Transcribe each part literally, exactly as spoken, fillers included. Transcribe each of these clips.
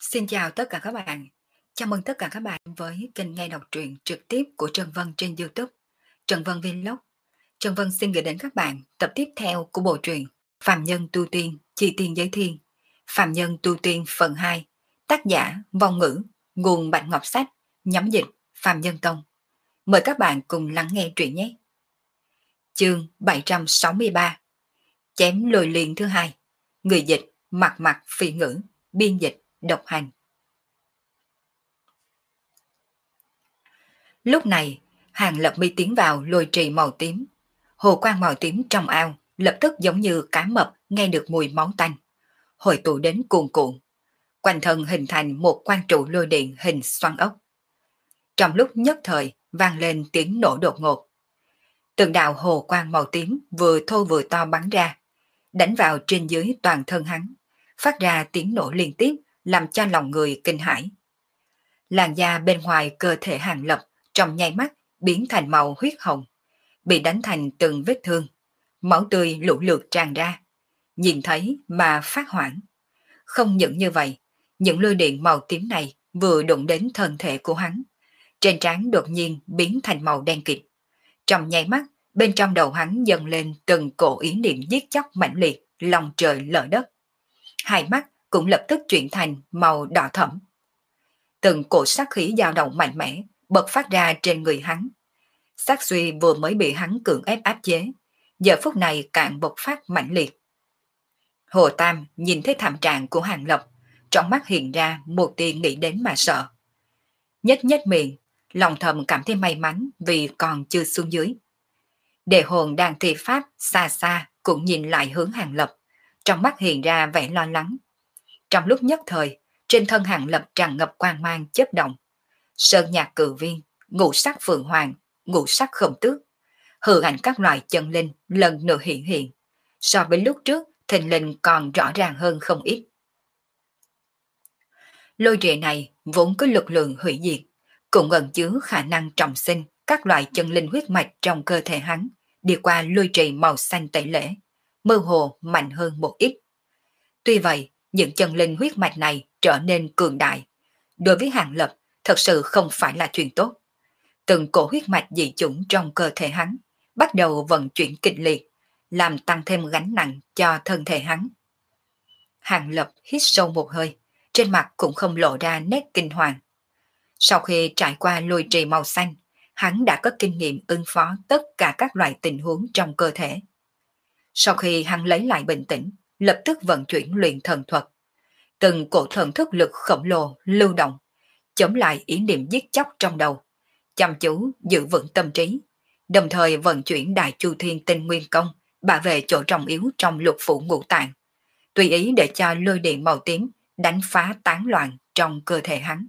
Xin chào tất cả các bạn. Chào mừng tất cả các bạn với kênh nghe đọc truyện trực tiếp của Trần Vân trên YouTube. Trần Vân Vlog. Trần Vân xin gửi đến các bạn tập tiếp theo của bộ truyện Phàm Nhân Tu Tiên, Chi Tiên Giới Thiên. Phàm Nhân Tu Tiên phần hai. Tác giả Vong Ngữ, nguồn Bạch Ngọc Sách, nhóm dịch Phàm Nhân Tông. Mời các bạn cùng lắng nghe truyện nhé. Chương bảy trăm sáu mươi ba. Chém lôi liền thứ hai. Người dịch Mặt Mặt Phi Ngữ, biên dịch Độc Hành. Lúc này, Hàng Lập mi tiến vào lôi trì màu tím. Hồ quang màu tím trong ao lập tức giống như cá mập nghe được mùi máu tanh, hội tụ đến cuồn cuộn. Quanh thân hình thành một quang trụ lôi điện hình xoắn ốc. Trong lúc nhất thời vang lên tiếng nổ đột ngột. Từng đạo hồ quang màu tím vừa thô vừa to bắn ra, đánh vào trên dưới toàn thân hắn, phát ra tiếng nổ liên tiếp làm cho lòng người kinh hãi. Làn da bên ngoài cơ thể Hàng Lập trong nháy mắt biến thành màu huyết hồng, bị đánh thành từng vết thương, máu tươi lũ lượt tràn ra, nhìn thấy mà phát hoảng. Không những như vậy, những lôi điện màu tím này vừa đụng đến thân thể của hắn, trên trán đột nhiên biến thành màu đen kịt. Trong nháy mắt, bên trong đầu hắn dâng lên từng cổ ý niệm giết chóc mãnh liệt, lòng trời lở đất. Hai mắt cũng lập tức chuyển thành màu đỏ thẫm. Từng cổ sát khí dao động mạnh mẽ bật phát ra trên người hắn. Sát suy vừa mới bị hắn cưỡng ép áp chế, giờ phút này càng bộc phát mạnh liệt. Hồ Tam nhìn thấy thảm trạng của Hàng Lập, trong mắt hiện ra một tia nghĩ đến mà sợ. Nhếch nhếch miệng, lòng thầm cảm thấy may mắn vì còn chưa xuống dưới. Đề hồn đang thi pháp xa xa cũng nhìn lại hướng Hàng Lập, trong mắt hiện ra vẻ lo lắng. Trong lúc nhất thời, trên thân Hàng Lập tràn ngập quang mang chớp động. Sơn nhạc cử viên, ngũ sắc phượng hoàng, ngũ sắc khổng tước, hư ảnh các loại chân linh lần nữa hiện hiện. So với lúc trước, thình linh còn rõ ràng hơn không ít. Lôi rệ này vốn có lực lượng hủy diệt, cũng ẩn chứa khả năng trọng sinh các loại chân linh huyết mạch trong cơ thể hắn, đi qua lôi trì màu xanh tẩy lễ, mơ hồ mạnh hơn một ít. Tuy vậy, những chân linh huyết mạch này trở nên cường đại. Đối với Hàng Lập, thật sự không phải là chuyện tốt. Từng cổ huyết mạch dị chủng trong cơ thể hắn bắt đầu vận chuyển kịch liệt, làm tăng thêm gánh nặng cho thân thể hắn. Hàng Lập hít sâu một hơi, trên mặt cũng không lộ ra nét kinh hoàng. Sau khi trải qua lôi trì màu xanh, hắn đã có kinh nghiệm ứng phó tất cả các loại tình huống trong cơ thể. Sau khi hắn lấy lại bình tĩnh, lập tức vận chuyển luyện thần thuật. Từng cổ thần thức lực khổng lồ lưu động, chống lại ý niệm giết chóc trong đầu, chăm chú giữ vững tâm trí, đồng thời vận chuyển đại chu thiên tinh nguyên công, bảo vệ chỗ trọng yếu trong lục phủ ngũ tạng, tùy ý để cho lôi điện màu tím đánh phá tán loạn trong cơ thể hắn.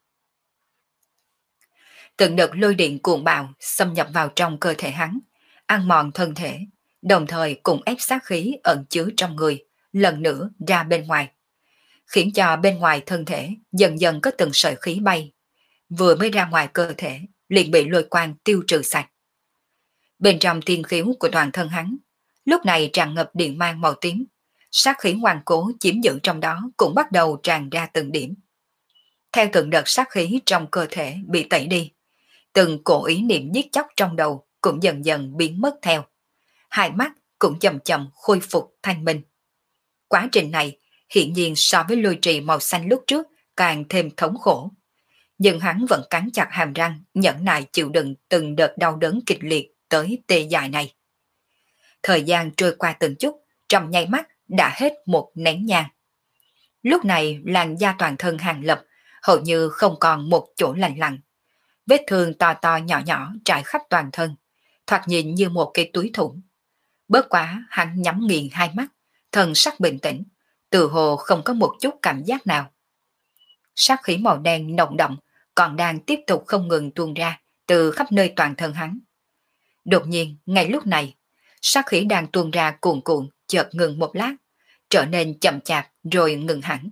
Từng đợt lôi điện cuồng bạo xâm nhập vào trong cơ thể hắn, ăn mòn thân thể, đồng thời cùng ép sát khí ẩn chứa trong người, lần nữa ra bên ngoài, khiến cho bên ngoài thân thể dần dần có từng sợi khí bay, vừa mới ra ngoài cơ thể liền bị lôi quang tiêu trừ sạch. Bên trong thiên khiếu của toàn thân hắn lúc này tràn ngập điện mang màu tím, sát khí ngoan cố chiếm giữ trong đó cũng bắt đầu tràn ra từng điểm. Theo từng đợt sát khí trong cơ thể bị tẩy đi, từng cổ ý niệm giết chóc trong đầu cũng dần dần biến mất theo, hai mắt cũng chậm chậm khôi phục thanh minh. Quá trình này hiển nhiên so với lôi trì màu xanh lúc trước càng thêm thống khổ, nhưng hắn vẫn cắn chặt hàm răng nhẫn nại chịu đựng từng đợt đau đớn kịch liệt tới tê dại này. Thời gian trôi qua từng chút, trong nháy mắt đã hết một nén nhang. Lúc này làn da toàn thân Hàng Lập hầu như không còn một chỗ lành lặn, vết thương to to nhỏ nhỏ trải khắp toàn thân, thoạt nhìn như một cái túi thủng. Bớt quá hắn nhắm nghiền hai mắt, thần sắc bình tĩnh, từ hồ không có một chút cảm giác nào. Sát khí màu đen nồng đậm còn đang tiếp tục không ngừng tuôn ra từ khắp nơi toàn thân hắn. Đột nhiên, ngay lúc này, sát khí đang tuôn ra cuồn cuộn chợt ngừng một lát, trở nên chậm chạp rồi ngừng hẳn.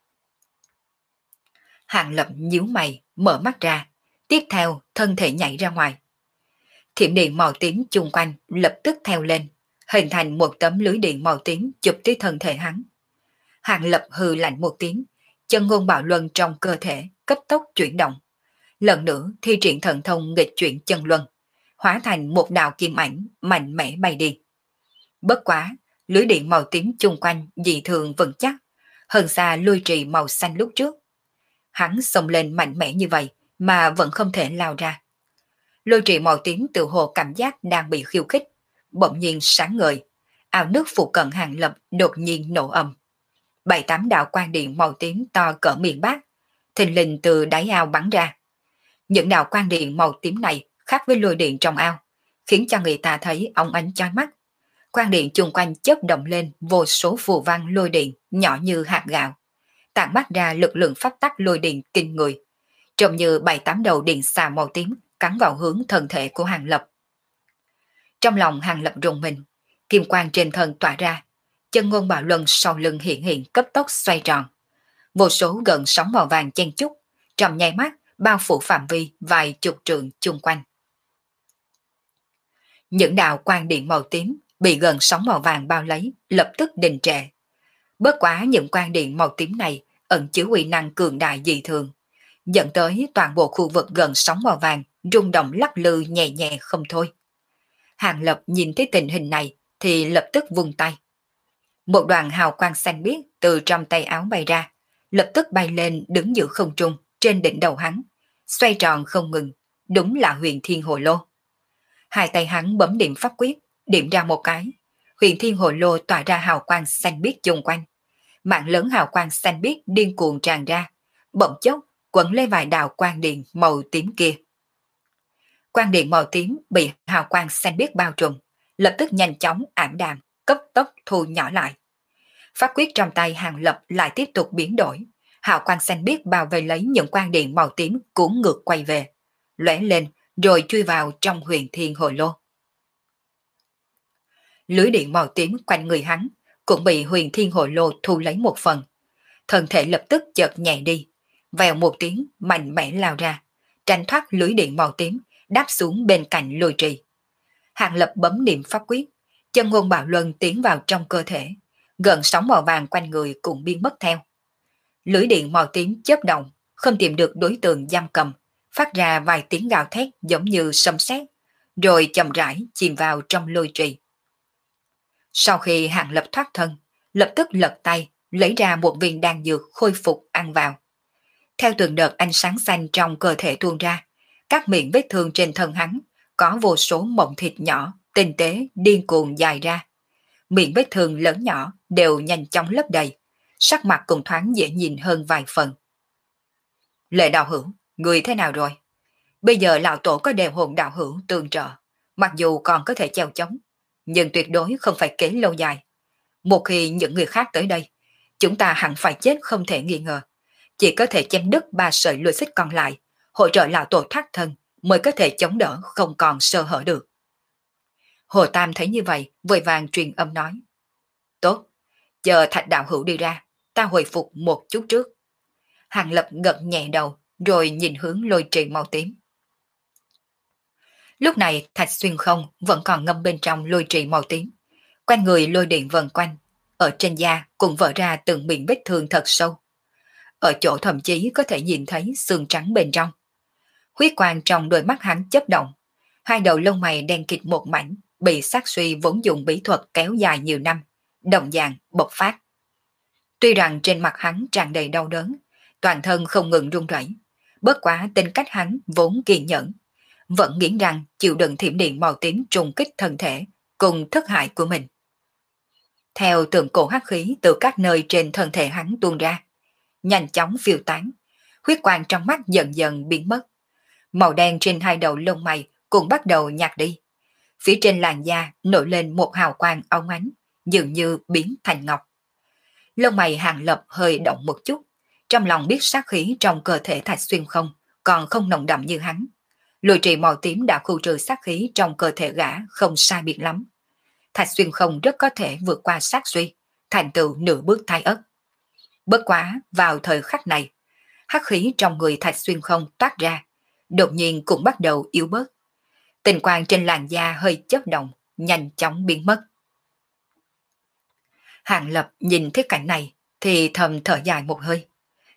Hàng Lập nhíu mày, mở mắt ra, tiếp theo thân thể nhảy ra ngoài. Thiểm điện màu tím chung quanh lập tức theo lên, hình thành một tấm lưới điện màu tím chụp tới thân thể hắn. Hàng Lập hừ lạnh một tiếng, chân ngôn bạo luân trong cơ thể cấp tốc chuyển động. Lần nữa thi triển thần thông nghịch chuyển chân luân, hóa thành một đạo kim ảnh mạnh mẽ bay đi. Bất quá, lưới điện màu tím chung quanh dị thường vững chắc, hơn xa lôi trì màu xanh lúc trước. Hắn xông lên mạnh mẽ như vậy mà vẫn không thể lao ra. Lôi trì màu tím tự hồ cảm giác đang bị khiêu khích, bỗng nhiên sáng ngời, ao nước phụ cận Hàng Lập đột nhiên nổ ầm. Bảy tám đạo quang điện màu tím to cỡ miệng bát, thình lình từ đáy ao bắn ra. Những đạo quang điện màu tím này khác với lôi điện trong ao, khiến cho người ta thấy óng ánh chói mắt. Quang điện chung quanh chớp động lên vô số phù văn lôi điện nhỏ như hạt gạo, tản mát ra lực lượng pháp tắc lôi điện kinh người, trông như bảy tám đầu điện xà màu tím cắn vào hướng thân thể của Hàng Lập. Trong lòng Hàng Lập rùng mình, kim quang trên thân tỏa ra, chân ngôn bạo luân sau lưng hiện hiện cấp tốc xoay tròn. Vô số gần sóng màu vàng chen chúc, trong nháy mắt bao phủ phạm vi vài chục trượng chung quanh. Những đạo quang điện màu tím bị gần sóng màu vàng bao lấy, lập tức đình trệ. Bất quá những quang điện màu tím này ẩn chứa uy năng cường đại dị thường, dẫn tới toàn bộ khu vực gần sóng màu vàng rung động lắc lư nhẹ nhẹ không thôi. Hàng Lập nhìn thấy tình hình này thì lập tức vung tay. Một đoàn hào quang xanh biếc từ trong tay áo bay ra, lập tức bay lên đứng giữa không trung trên đỉnh đầu hắn, xoay tròn không ngừng, đúng là huyền thiên hồ lô. Hai tay hắn bấm điểm pháp quyết, điểm ra một cái, huyền thiên hồ lô tỏa ra hào quang xanh biếc chung quanh. Mạng lớn hào quang xanh biếc điên cuồng tràn ra, bỗng chốc quẩn lên vài đạo quang điện màu tím kia. Quang điện màu tím bị hào quang xanh biếc bao trùm, lập tức nhanh chóng ảm đạm, cấp tốc thu nhỏ lại. Pháp quyết trong tay Hàng Lập lại tiếp tục biến đổi, hào quang xanh biếc bao vây lấy những quang điện màu tím cuốn ngược quay về, lóe lên rồi chui vào trong huyền thiên hồ lô. Lưới điện màu tím quanh người hắn cũng bị huyền thiên hồ lô thu lấy một phần, thân thể lập tức chợt nhẹ đi, vèo một tiếng mạnh mẽ lao ra, tránh thoát lưới điện màu tím, đáp xuống bên cạnh lôi trì. Hàng Lập bấm niệm pháp quyết, chân ngôn bạo luân tiến vào trong cơ thể, gần sóng màu vàng quanh người cũng biến mất theo. Lưới điện màu tím chớp động, không tìm được đối tượng giam cầm, phát ra vài tiếng gào thét giống như sấm sét, rồi chậm rãi chìm vào trong lôi trì. Sau khi Hàng Lập thoát thân, lập tức lật tay lấy ra một viên đan dược khôi phục ăn vào. Theo từng đợt ánh sáng xanh trong cơ thể tuôn ra, các miệng vết thương trên thân hắn có vô số mộng thịt nhỏ tinh tế điên cuồng dài ra. Miệng vết thương lớn nhỏ đều nhanh chóng lấp đầy, sắc mặt cũng thoáng dễ nhìn hơn vài phần. Lệ đạo hữu, người thế nào rồi? Bây giờ lão tổ có đều hồn đạo hữu tương trợ, mặc dù còn có thể treo chống, nhưng tuyệt đối không phải kế lâu dài. Một khi những người khác tới đây, chúng ta hẳn phải chết không thể nghi ngờ. Chỉ có thể chém đứt ba sợi lôi xích còn lại, hỗ trợ lão tổ thoát thân mới có thể chống đỡ không còn sơ hở được. Hồ Tam thấy như vậy, vội vàng truyền âm nói. Tốt, chờ Thạch đạo hữu đi ra, ta hồi phục một chút trước. Hàng Lập gật nhẹ đầu, rồi nhìn hướng lôi trì màu tím. Lúc này Thạch Xuyên Không vẫn còn ngâm bên trong lôi trì màu tím. Quanh người lôi điện vần quanh, ở trên da cũng vỡ ra từng miệng vết thương thật sâu. Ở chỗ thậm chí có thể nhìn thấy xương trắng bên trong. Huyết quang trong đôi mắt hắn chớp động, hai đầu lông mày đen kịt một mảnh, bị sát suy vốn dùng bí thuật kéo dài nhiều năm, đồng dạng bộc phát. Tuy rằng trên mặt hắn tràn đầy đau đớn, toàn thân không ngừng run rẩy, bất quá tính cách hắn vốn kiên nhẫn, vẫn nghiến răng chịu đựng thiểm điện màu tím trùng kích thân thể cùng thất hại của mình. Theo tượng cổ hắc khí từ các nơi trên thân thể hắn tuôn ra, nhanh chóng phiêu tán, huyết quang trong mắt dần dần biến mất. Màu đen trên hai đầu lông mày cũng bắt đầu nhạt đi. Phía trên làn da nổi lên một hào quang óng ánh, dường như biến thành ngọc. Lông mày Hàng Lập hơi động một chút, trong lòng biết sát khí trong cơ thể Thạch Xuyên Không còn không nồng đậm như hắn. Lôi trì màu tím đã khu trừ sát khí trong cơ thể gã không sai biệt lắm. Thạch Xuyên Không rất có thể vượt qua sát suy, thành tựu nửa bước thái ất. Bất quá vào thời khắc này, hắc khí trong người Thạch Xuyên Không toát ra, đột nhiên cũng bắt đầu yếu bớt. Tình quang trên làn da hơi chớp động, nhanh chóng biến mất. Hàng Lập nhìn thấy cảnh này thì thầm thở dài một hơi.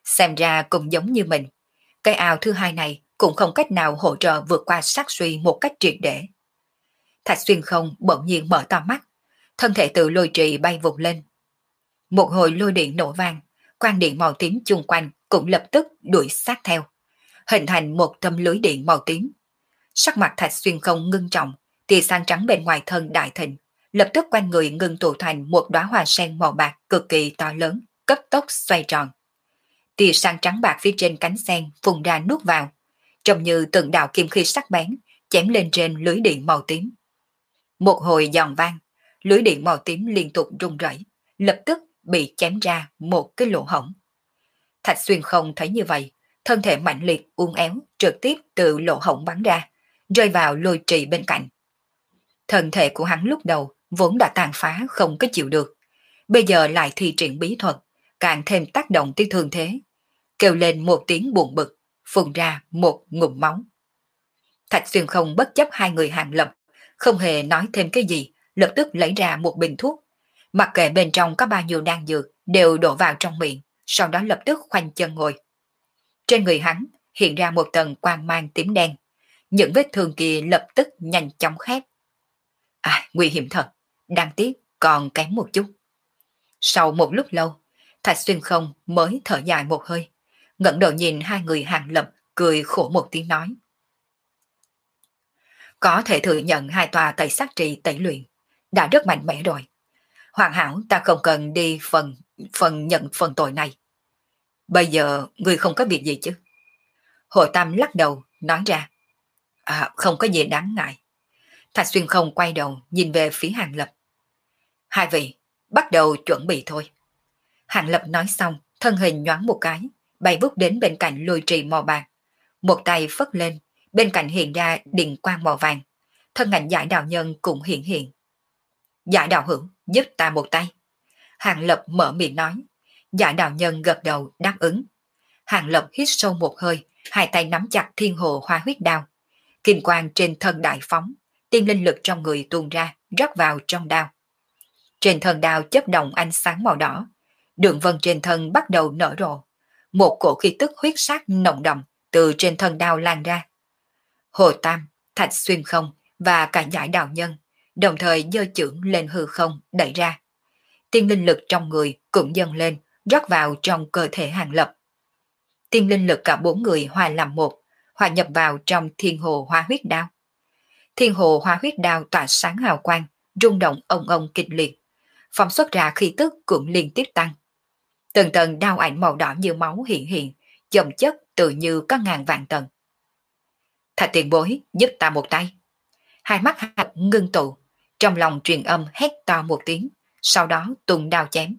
Xem ra cũng giống như mình. Cái ao thứ hai này cũng không cách nào hỗ trợ vượt qua sát suy một cách triệt để. Thạch Xuyên Không bỗng nhiên mở to mắt, thân thể tự lôi trì bay vụt lên. Một hồi lôi điện nổ vang, quang điện màu tím chung quanh cũng lập tức đuổi sát theo, hình thành một tấm lưới điện màu tím. Sắc mặt Thạch Xuyên Không ngưng trọng, tia sáng trắng bên ngoài thân đại thịnh, lập tức quanh người ngưng tụ thành một đóa hoa sen màu bạc cực kỳ to lớn, cấp tốc xoay tròn. Tia sáng trắng bạc phía trên cánh sen phun ra nuốt vào, trông như từng đạo kim khí sắc bén chém lên trên lưới điện màu tím. Một hồi giòn vang, lưới điện màu tím liên tục rung rẩy, lập tức bị chém ra một cái lỗ hổng. Thạch Xuyên Không thấy như vậy, thân thể mạnh liệt uốn éo trực tiếp từ lỗ hổng bắn ra, rơi vào lôi trì bên cạnh. Thân thể của hắn lúc đầu vốn đã tàn phá không có chịu được, bây giờ lại thi triển bí thuật, càng thêm tác động tới thương thế, kêu lên một tiếng buồn bực, phun ra một ngụm máu. Thạch Xuyên Không bất chấp hai người Hàng Lập, không hề nói thêm cái gì, lập tức lấy ra một bình thuốc, mặc kệ bên trong có bao nhiêu đan dược đều đổ vào trong miệng, sau đó lập tức khoanh chân ngồi. Trên người hắn hiện ra một tầng quang mang tím đen, những vết thương kia lập tức nhanh chóng khép. À, nguy hiểm thật, đáng tiếc còn kém một chút. Sau một lúc lâu, Thạch Xuyên Không mới thở dài một hơi, ngẩng đầu nhìn hai người Hàng Lập, cười khổ một tiếng nói: có thể thừa nhận hai tòa tẩy sát trì tẩy luyện đã rất mạnh mẽ rồi. Hoàn hảo ta không cần đi phần phần nhận phần tội này. Bây giờ người không có việc gì chứ? Hội Tam lắc đầu nói ra: À, không có gì đáng ngại. Thạch Xuyên Không quay đầu nhìn về phía Hàng Lập: hai vị bắt đầu chuẩn bị thôi. Hàng Lập nói xong, thân hình nhoáng một cái, bay vút đến bên cạnh lôi trì màu bạc, một tay phất lên, bên cạnh hiện ra điện quang màu vàng, thân ảnh Giải Đạo Nhân cũng hiện hiện. Giải Đạo Hữu giúp ta một tay. Hàng Lập mở miệng nói. Giải Đạo Nhân gật đầu đáp ứng. Hàng Lập hít sâu một hơi, hai tay nắm chặt thiên hồ hoa huyết đao. Kim quang trên thân đại phóng, tiên linh lực trong người tuôn ra, rót vào trong đao. Trên thân đao chớp động ánh sáng màu đỏ, đường vân trên thân bắt đầu nở rộ. Một cổ khí tức huyết sắc nồng đậm từ trên thân đao lan ra. Hồ Tam, Thạch Xuyên Không và cả Giải Đạo Nhân đồng thời giơ chưởng lên hư không đẩy ra. Tiên linh lực trong người cũng dâng lên, rót vào trong cơ thể Hàng Lập. Tiên linh lực cả bốn người hòa làm một, hòa nhập vào trong thiên hồ hoa huyết đao. Thiên hồ hoa huyết đao tỏa sáng hào quang, rung động ông ông kịch liệt, phóng xuất ra khí tức cũng liên tiếp tăng. Từng tầng đao ảnh màu đỏ như máu hiện hiện, chồng chất tự như có ngàn vạn tầng. Thạch tiền bối giúp ta một tay. Hai mắt hạt ngưng tụ, trong lòng truyền âm hét to một tiếng, sau đó tung đao chém.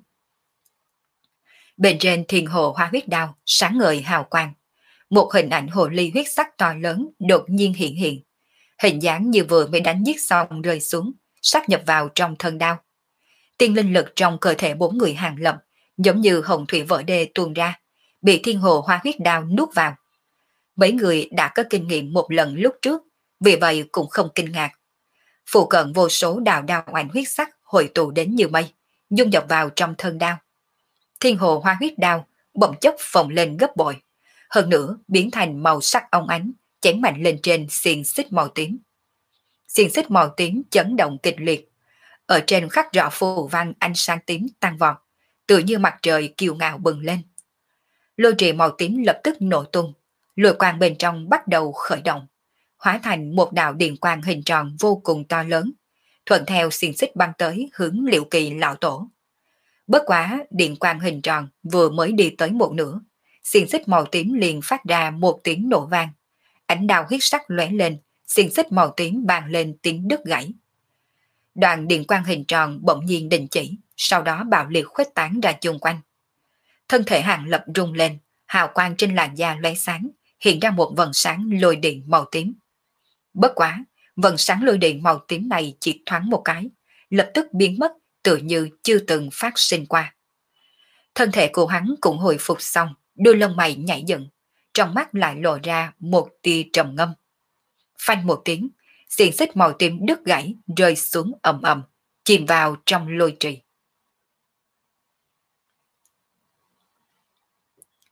Bên trên thiên hồ hoa huyết đao sáng ngời hào quang, một hình ảnh hồ ly huyết sắc to lớn đột nhiên hiện hiện, hình dáng như vừa mới đánh giết xong rơi xuống, sát nhập vào trong thân đao. Tiên linh lực trong cơ thể bốn người Hàng Lập giống như hồng thủy vỡ đê tuôn ra, bị thiên hồ hoa huyết đao nuốt vào. Mấy người đã có kinh nghiệm một lần lúc trước, vì vậy cũng không kinh ngạc. Phụ cận vô số đào đao ảnh huyết sắc hội tụ đến như mây, dung nhập vào trong thân đao. Thiên hồ hoa huyết đao bỗng chốc phồng lên gấp bội, hơn nữa biến thành màu sắc óng ánh, chém mạnh lên trên xiềng xích màu tím. Xiềng xích màu tím chấn động kịch liệt, ở trên khắc rõ phù văn ánh sáng tím tăng vọt, tự như mặt trời kiêu ngạo bừng lên. Lôi trì màu tím lập tức nổ tung, lôi quang bên trong bắt đầu khởi động, hóa thành một đạo điện quang hình tròn vô cùng to lớn, thuận theo xiềng xích băng tới hướng Liệu Kỳ lão tổ. Bất quá điện quang hình tròn vừa mới đi tới một nửa, xiềng xích màu tím liền phát ra một tiếng nổ vang, ánh đao huyết sắc lóe lên, xiềng xích màu tím vang lên tiếng đứt gãy. Đoàn điện quang hình tròn bỗng nhiên đình chỉ, sau đó bạo liệt khuếch tán ra chung quanh. Thân thể Hàng Lập rung lên, hào quang trên làn da lóe sáng, hiện ra một vầng sáng lôi điện màu tím. Bất quá, vầng sáng lôi điện màu tím này chỉ thoáng một cái, lập tức biến mất, tự như chưa từng phát sinh qua. Thân thể của hắn cũng hồi phục xong, đôi lông mày nhảy dựng, trong mắt lại lộ ra một tia trầm ngâm. Phanh một tiếng, xiềng xích màu tím đứt gãy rơi xuống ầm ầm, chìm vào trong lôi trì.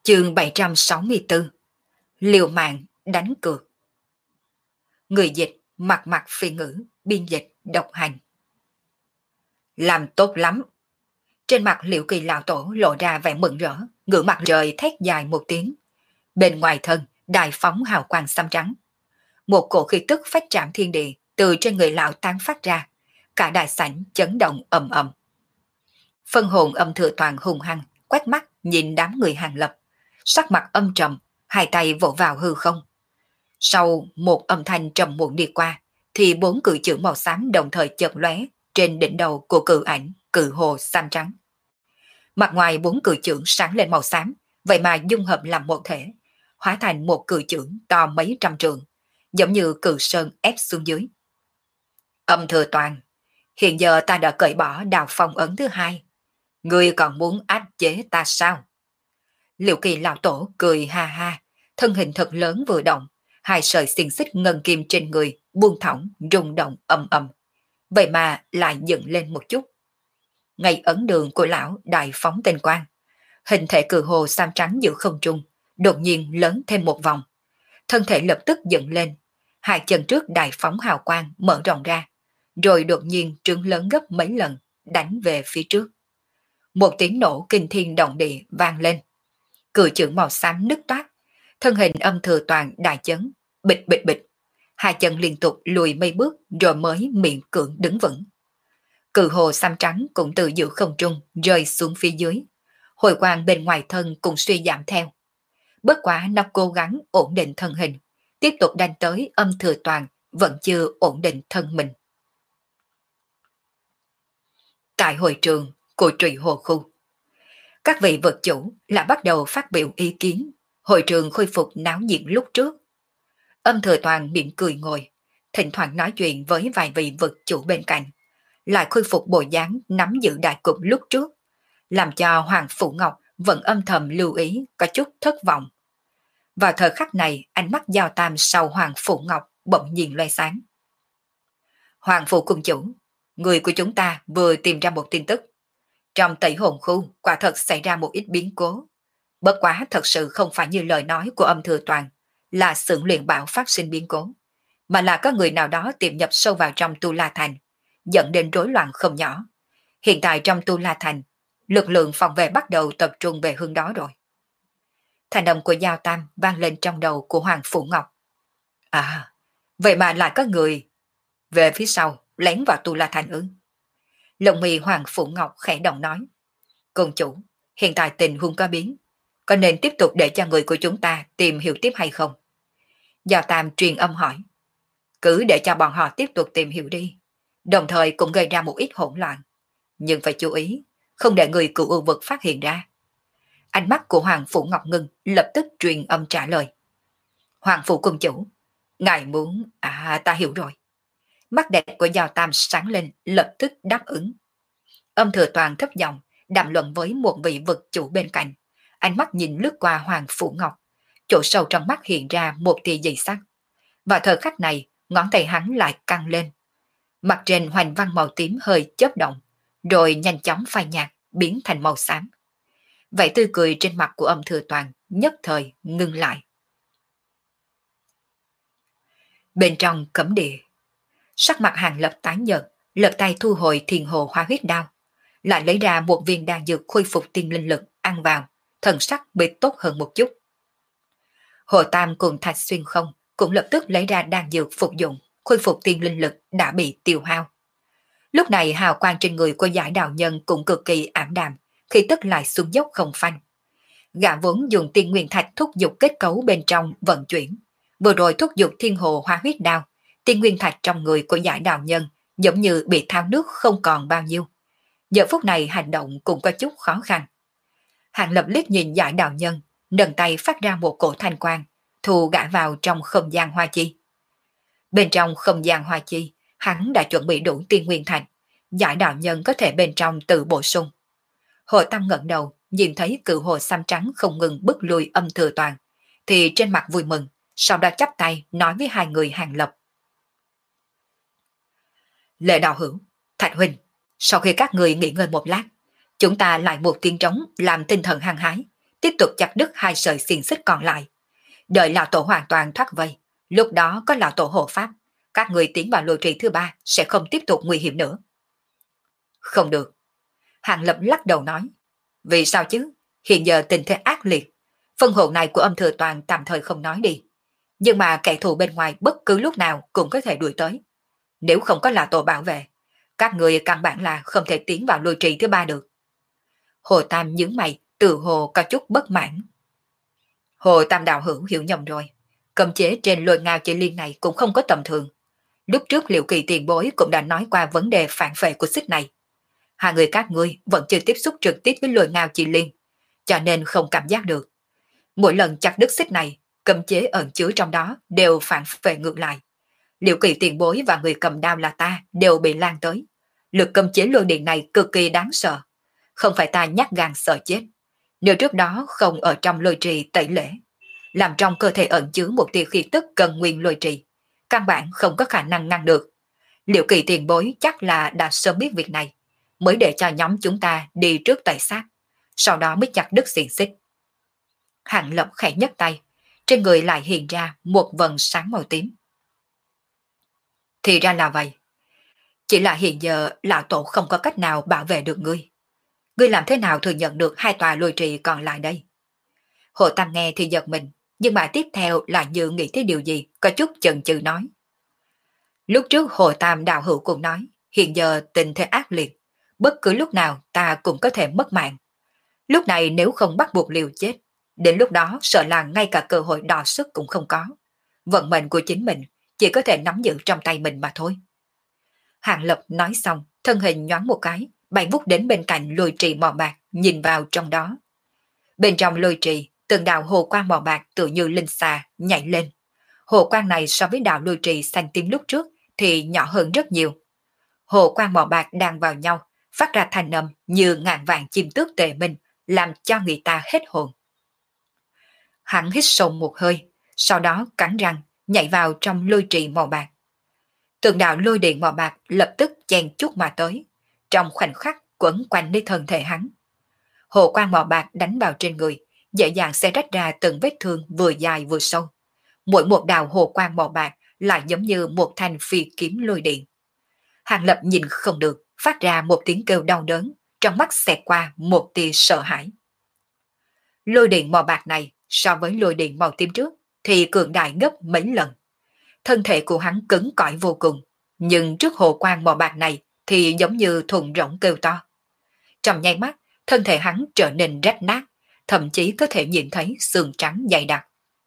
Chương bảy trăm sáu mươi tư. Liều mạng đánh cược. Người dịch mặt mặt phi ngữ, biên dịch độc hành. Làm tốt lắm. Trên mặt Liệu Kỳ lão tổ lộ ra vẻ mừng rỡ, ngửa mặt trời thét dài một tiếng. Bên ngoài thân đại phóng hào quang xám trắng. Một cổ khí tức phách trảm thiên địa từ trên người lão tán phát ra, cả đại sảnh chấn động ầm ầm. Phân hồn âm thừa toàn hùng hăng quét mắt nhìn đám người Hàng Lập, sắc mặt âm trầm, hai tay vỗ vào hư không. Sau một âm thanh trầm muộn đi qua, thì bốn cự chữ màu xám đồng thời chợt lóe trên đỉnh đầu của cự ảnh cự hồ xám trắng. Mặt ngoài bốn cự chữ sáng lên màu xám, vậy mà dung hợp làm một thể, hóa thành một cự chữ to mấy trăm trượng, giống như cự sơn ép xuống dưới. Âm thừa toàn, hiện giờ ta đã cởi bỏ đào phong ấn thứ hai, ngươi còn muốn áp chế ta sao? Liệu Kỳ lão tổ cười ha ha, thân hình thật lớn vừa động, hai sợi xiềng xích ngân kim trên người buông thõng rung động ầm ầm, vậy mà lại dựng lên một chút. Ngay ấn đường của lão đại phóng tinh quang, hình thể cự hồ xám trắng giữa không trung đột nhiên lớn thêm một vòng, thân thể lập tức dựng lên, hai chân trước đại phóng hào quang mở rộng ra, rồi đột nhiên trướng lớn gấp mấy lần đánh về phía trước. Một tiếng nổ kinh thiên động địa vang lên, cự chữ màu xám nứt toát, thân hình âm thừa toàn đại chấn, bịch bịch bịch, hai chân liên tục lùi mấy bước rồi mới miệng cưỡng đứng vững. Cự hồ xám trắng cũng từ giữa không trung rơi xuống phía dưới, hồi quang bên ngoài thân cũng suy giảm theo. Bất quá nó cố gắng ổn định thân hình, tiếp tục đánh tới âm thừa toàn vẫn chưa ổn định thân mình. Tại hội trường của Trụy Hồ Khu, các vị vật chủ lại bắt đầu phát biểu ý kiến, hội trường khôi phục náo nhiệt lúc trước. Âm thừa toàn miệng cười ngồi, thỉnh thoảng nói chuyện với vài vị vật chủ bên cạnh, lại khôi phục bộ dáng nắm giữ đại cục lúc trước, làm cho Hoàng Phủ Ngọc vẫn âm thầm lưu ý có chút thất vọng. Vào thời khắc này, ánh mắt giao tam sau Hoàng Phủ Ngọc bỗng nhiên loe sáng. Hoàng Phủ cung chủ, người của chúng ta vừa tìm ra một tin tức. Trong Tẩy Hồn Khu quả thật xảy ra một ít biến cố. Bất quá thật sự không phải như lời nói của âm thừa toàn, là xưởng luyện bảo phát sinh biến cố, mà là có người nào đó tiềm nhập sâu vào trong Tu La Thành, dẫn đến rối loạn không nhỏ. Hiện tại trong Tu La Thành, lực lượng phòng vệ bắt đầu tập trung về hướng đó rồi. Thành âm của Giao Tam vang lên trong đầu của Hoàng Phủ Ngọc. À, vậy mà lại có người về phía sau lén vào Tu La Thành ư? Lông mì Hoàng Phủ Ngọc khẽ động nói. Công chủ, hiện tại tình huống có biến, có nên tiếp tục để cho người của chúng ta tìm hiểu tiếp hay không? Giao Tam truyền âm hỏi. Cứ để cho bọn họ tiếp tục tìm hiểu đi, đồng thời cũng gây ra một ít hỗn loạn. Nhưng phải chú ý, không để người cựu ưu vực phát hiện ra. Ánh mắt của Hoàng Phủ Ngọc Ngân lập tức truyền âm trả lời. Hoàng Phủ công chủ, ngài muốn... À, ta hiểu rồi. Mắt đẹp của Giao Tam sáng lên, lập tức đáp ứng. Âm thừa toàn thấp giọng đàm luận với một vị vực chủ bên cạnh. Ánh mắt nhìn lướt qua Hoàng Phủ Ngọc, chỗ sâu trong mắt hiện ra một tia dị sắc. Và thời khắc này, ngón tay hắn lại căng lên. Mặt trên hoành văn màu tím hơi chớp động, rồi nhanh chóng phai nhạt, biến thành màu xám. Vậy tươi cười trên mặt của âm thừa toàn nhất thời ngưng lại. Bên trong cấm địa, sắc mặt Hàng Lập tái nhợt, lật tay thu hồi thiền hồ hóa huyết đao, lại lấy ra một viên đan dược khôi phục tiên linh lực ăn vào, thần sắc bị tốt hơn một chút. Hồ Tam cùng Thạch Xuyên Không cũng lập tức lấy ra đan dược phục dụng, khôi phục tiên linh lực đã bị tiêu hao. Lúc này hào quang trên người của giải đạo nhân cũng cực kỳ ảm đạm, khi tức lại xuống dốc không phanh. Gã vốn dùng tiên nguyên thạch thúc giục kết cấu bên trong vận chuyển, vừa rồi thúc giục thiên hồ hóa huyết đao, tiên nguyên thạch trong người của giải đạo nhân giống như bị thao nước không còn bao nhiêu. Giờ phút này hành động cũng có chút khó khăn. Hàng Lập liếc nhìn giải đạo nhân, nâng tay phát ra một cổ thanh quang, thu gã vào trong không gian hoa chi. Bên trong không gian hoa chi, hắn đã chuẩn bị đủ tiên nguyên thạch, giải đạo nhân có thể bên trong tự bổ sung. Hồ Tam ngẩng đầu, nhìn thấy cự hồ xám trắng không ngừng bức lui âm thừa toàn, thì trên mặt vui mừng, sau đó chắp tay nói với hai người Hàng Lập. Lệ đạo hữu, Thạch huynh, sau khi các người nghỉ ngơi một lát, chúng ta lại một tiếng trống làm tinh thần hăng hái, tiếp tục chặt đứt hai sợi xiềng xích còn lại. Đợi lão tổ hoàn toàn thoát vây, lúc đó có lão tổ hộ pháp, các người tiến vào lôi trì thứ ba sẽ không tiếp tục nguy hiểm nữa. Không được. Hàng Lập lắc đầu nói. Vì sao chứ? Hiện giờ tình thế ác liệt. Phân hồn này của âm thừa toàn tạm thời không nói đi. Nhưng mà kẻ thù bên ngoài bất cứ lúc nào cũng có thể đuổi tới. Nếu không có lão tổ bảo vệ, các người căn bản là không thể tiến vào lôi trì thứ ba được. Hồ Tam nhướng mày, từ hồ có chút bất mãn. Hồ Tam đạo hữu hiểu nhầm rồi. Cấm chế trên lôi ngao chỉ liên này cũng không có tầm thường. Lúc trước Liệu Kỳ tiền bối cũng đã nói qua vấn đề phản phệ của xích này. Hai người các ngươi vẫn chưa tiếp xúc trực tiếp với lôi ngao chỉ liên, cho nên không cảm giác được. Mỗi lần chặt đứt xích này, cấm chế ẩn chứa trong đó đều phản phệ ngược lại. Liệu Kỳ tiền bối và người cầm đao là ta đều bị lan tới. Lực cấm chế lôi điện này cực kỳ đáng sợ. Không phải ta nhát gan sợ chết. Nếu trước đó không ở trong lôi trì tẩy lễ, làm trong cơ thể ẩn chứa một tia khí tức cần nguyên lôi trì, căn bản không có khả năng ngăn được. Liệu Kỳ tiền bối chắc là đã sớm biết việc này, mới để cho nhóm chúng ta đi trước tẩy sát, sau đó mới chặt đứt xiềng xích. Hàng Lập khẽ nhấc tay, trên người lại hiện ra một vầng sáng màu tím. Thì ra là vậy. Chỉ là hiện giờ lão tổ không có cách nào bảo vệ được ngươi. Ngươi làm thế nào thừa nhận được hai tòa lôi trì còn lại đây? Hồ Tam nghe thì giật mình, nhưng mà tiếp theo là như nghĩ tới điều gì, có chút chần chừ nói. Lúc trước Hồ Tam đạo hữu cũng nói, hiện giờ tình thế ác liệt, bất cứ lúc nào ta cũng có thể mất mạng. Lúc này nếu không bắt buộc liều chết, đến lúc đó sợ là ngay cả cơ hội đọ sức cũng không có. Vận mệnh của chính mình chỉ có thể nắm giữ trong tay mình mà thôi. Hàng Lập nói xong, thân hình nhoáng một cái, bay vút đến bên cạnh lôi trì màu bạc, nhìn vào trong đó. Bên trong lôi trì, từng đạo hồ quang màu bạc tự như linh xà nhảy lên. Hồ quang này so với đạo lôi trì xanh tím lúc trước thì nhỏ hơn rất nhiều. Hồ quang màu bạc đang vào nhau, phát ra thanh âm như ngàn vạn chim tước tề minh, làm cho người ta hết hồn. Hắn hít sâu một hơi, sau đó cắn răng, nhảy vào trong lôi trì màu bạc. Từng đạo lôi điện màu bạc lập tức chen chúc mà tới, trong khoảnh khắc quấn quanh lấy thân thể hắn. Hồ quang màu bạc đánh vào trên người, dễ dàng sẽ rách ra từng vết thương vừa dài vừa sâu. Mỗi một đạo hồ quang màu bạc lại giống như một thanh phi kiếm lôi điện. Hàng Lập nhìn không được, phát ra một tiếng kêu đau đớn, trong mắt xẹt qua một tia sợ hãi. Lôi điện màu bạc này so với lôi điện màu tím trước thì cường đại gấp mấy lần. Thân thể của hắn cứng cỏi vô cùng, nhưng trước hồ quang màu bạc này thì giống như thùng rỗng kêu to. Trong nháy mắt, thân thể hắn trở nên rách nát, thậm chí có thể nhìn thấy xương trắng dày đặc.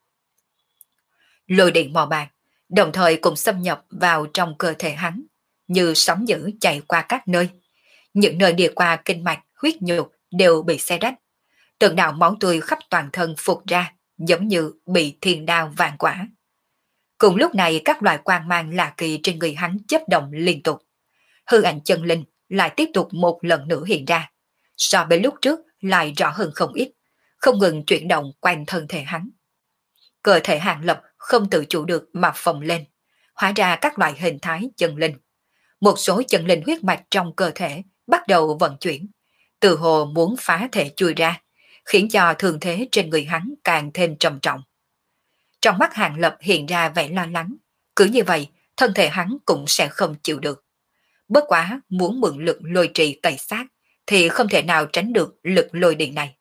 Lôi điện màu bạc đồng thời cũng xâm nhập vào trong cơ thể hắn, như sóng dữ chạy qua các nơi. Những nơi đi qua kinh mạch, huyết nhục đều bị xé rách. Từng đạo máu tươi khắp toàn thân phụt ra, giống như bị thiên đao vạn quả. Cùng lúc này các loại quang mang lạ kỳ trên người hắn chớp động liên tục. Hư ảnh chân linh lại tiếp tục một lần nữa hiện ra. So với lúc trước lại rõ hơn không ít, không ngừng chuyển động quanh thân thể hắn. Cơ thể Hàng Lập không tự chủ được mà phồng lên, hóa ra các loại hình thái chân linh. Một số chân linh huyết mạch trong cơ thể bắt đầu vận chuyển, từ hồ muốn phá thể chui ra, khiến cho thương thế trên người hắn càng thêm trầm trọng. Trong mắt Hàng Lập hiện ra vẻ lo lắng, cứ như vậy thân thể hắn cũng sẽ không chịu được. Bất quá muốn mượn lực lôi trì tẩy sát thì không thể nào tránh được lực lôi điện này.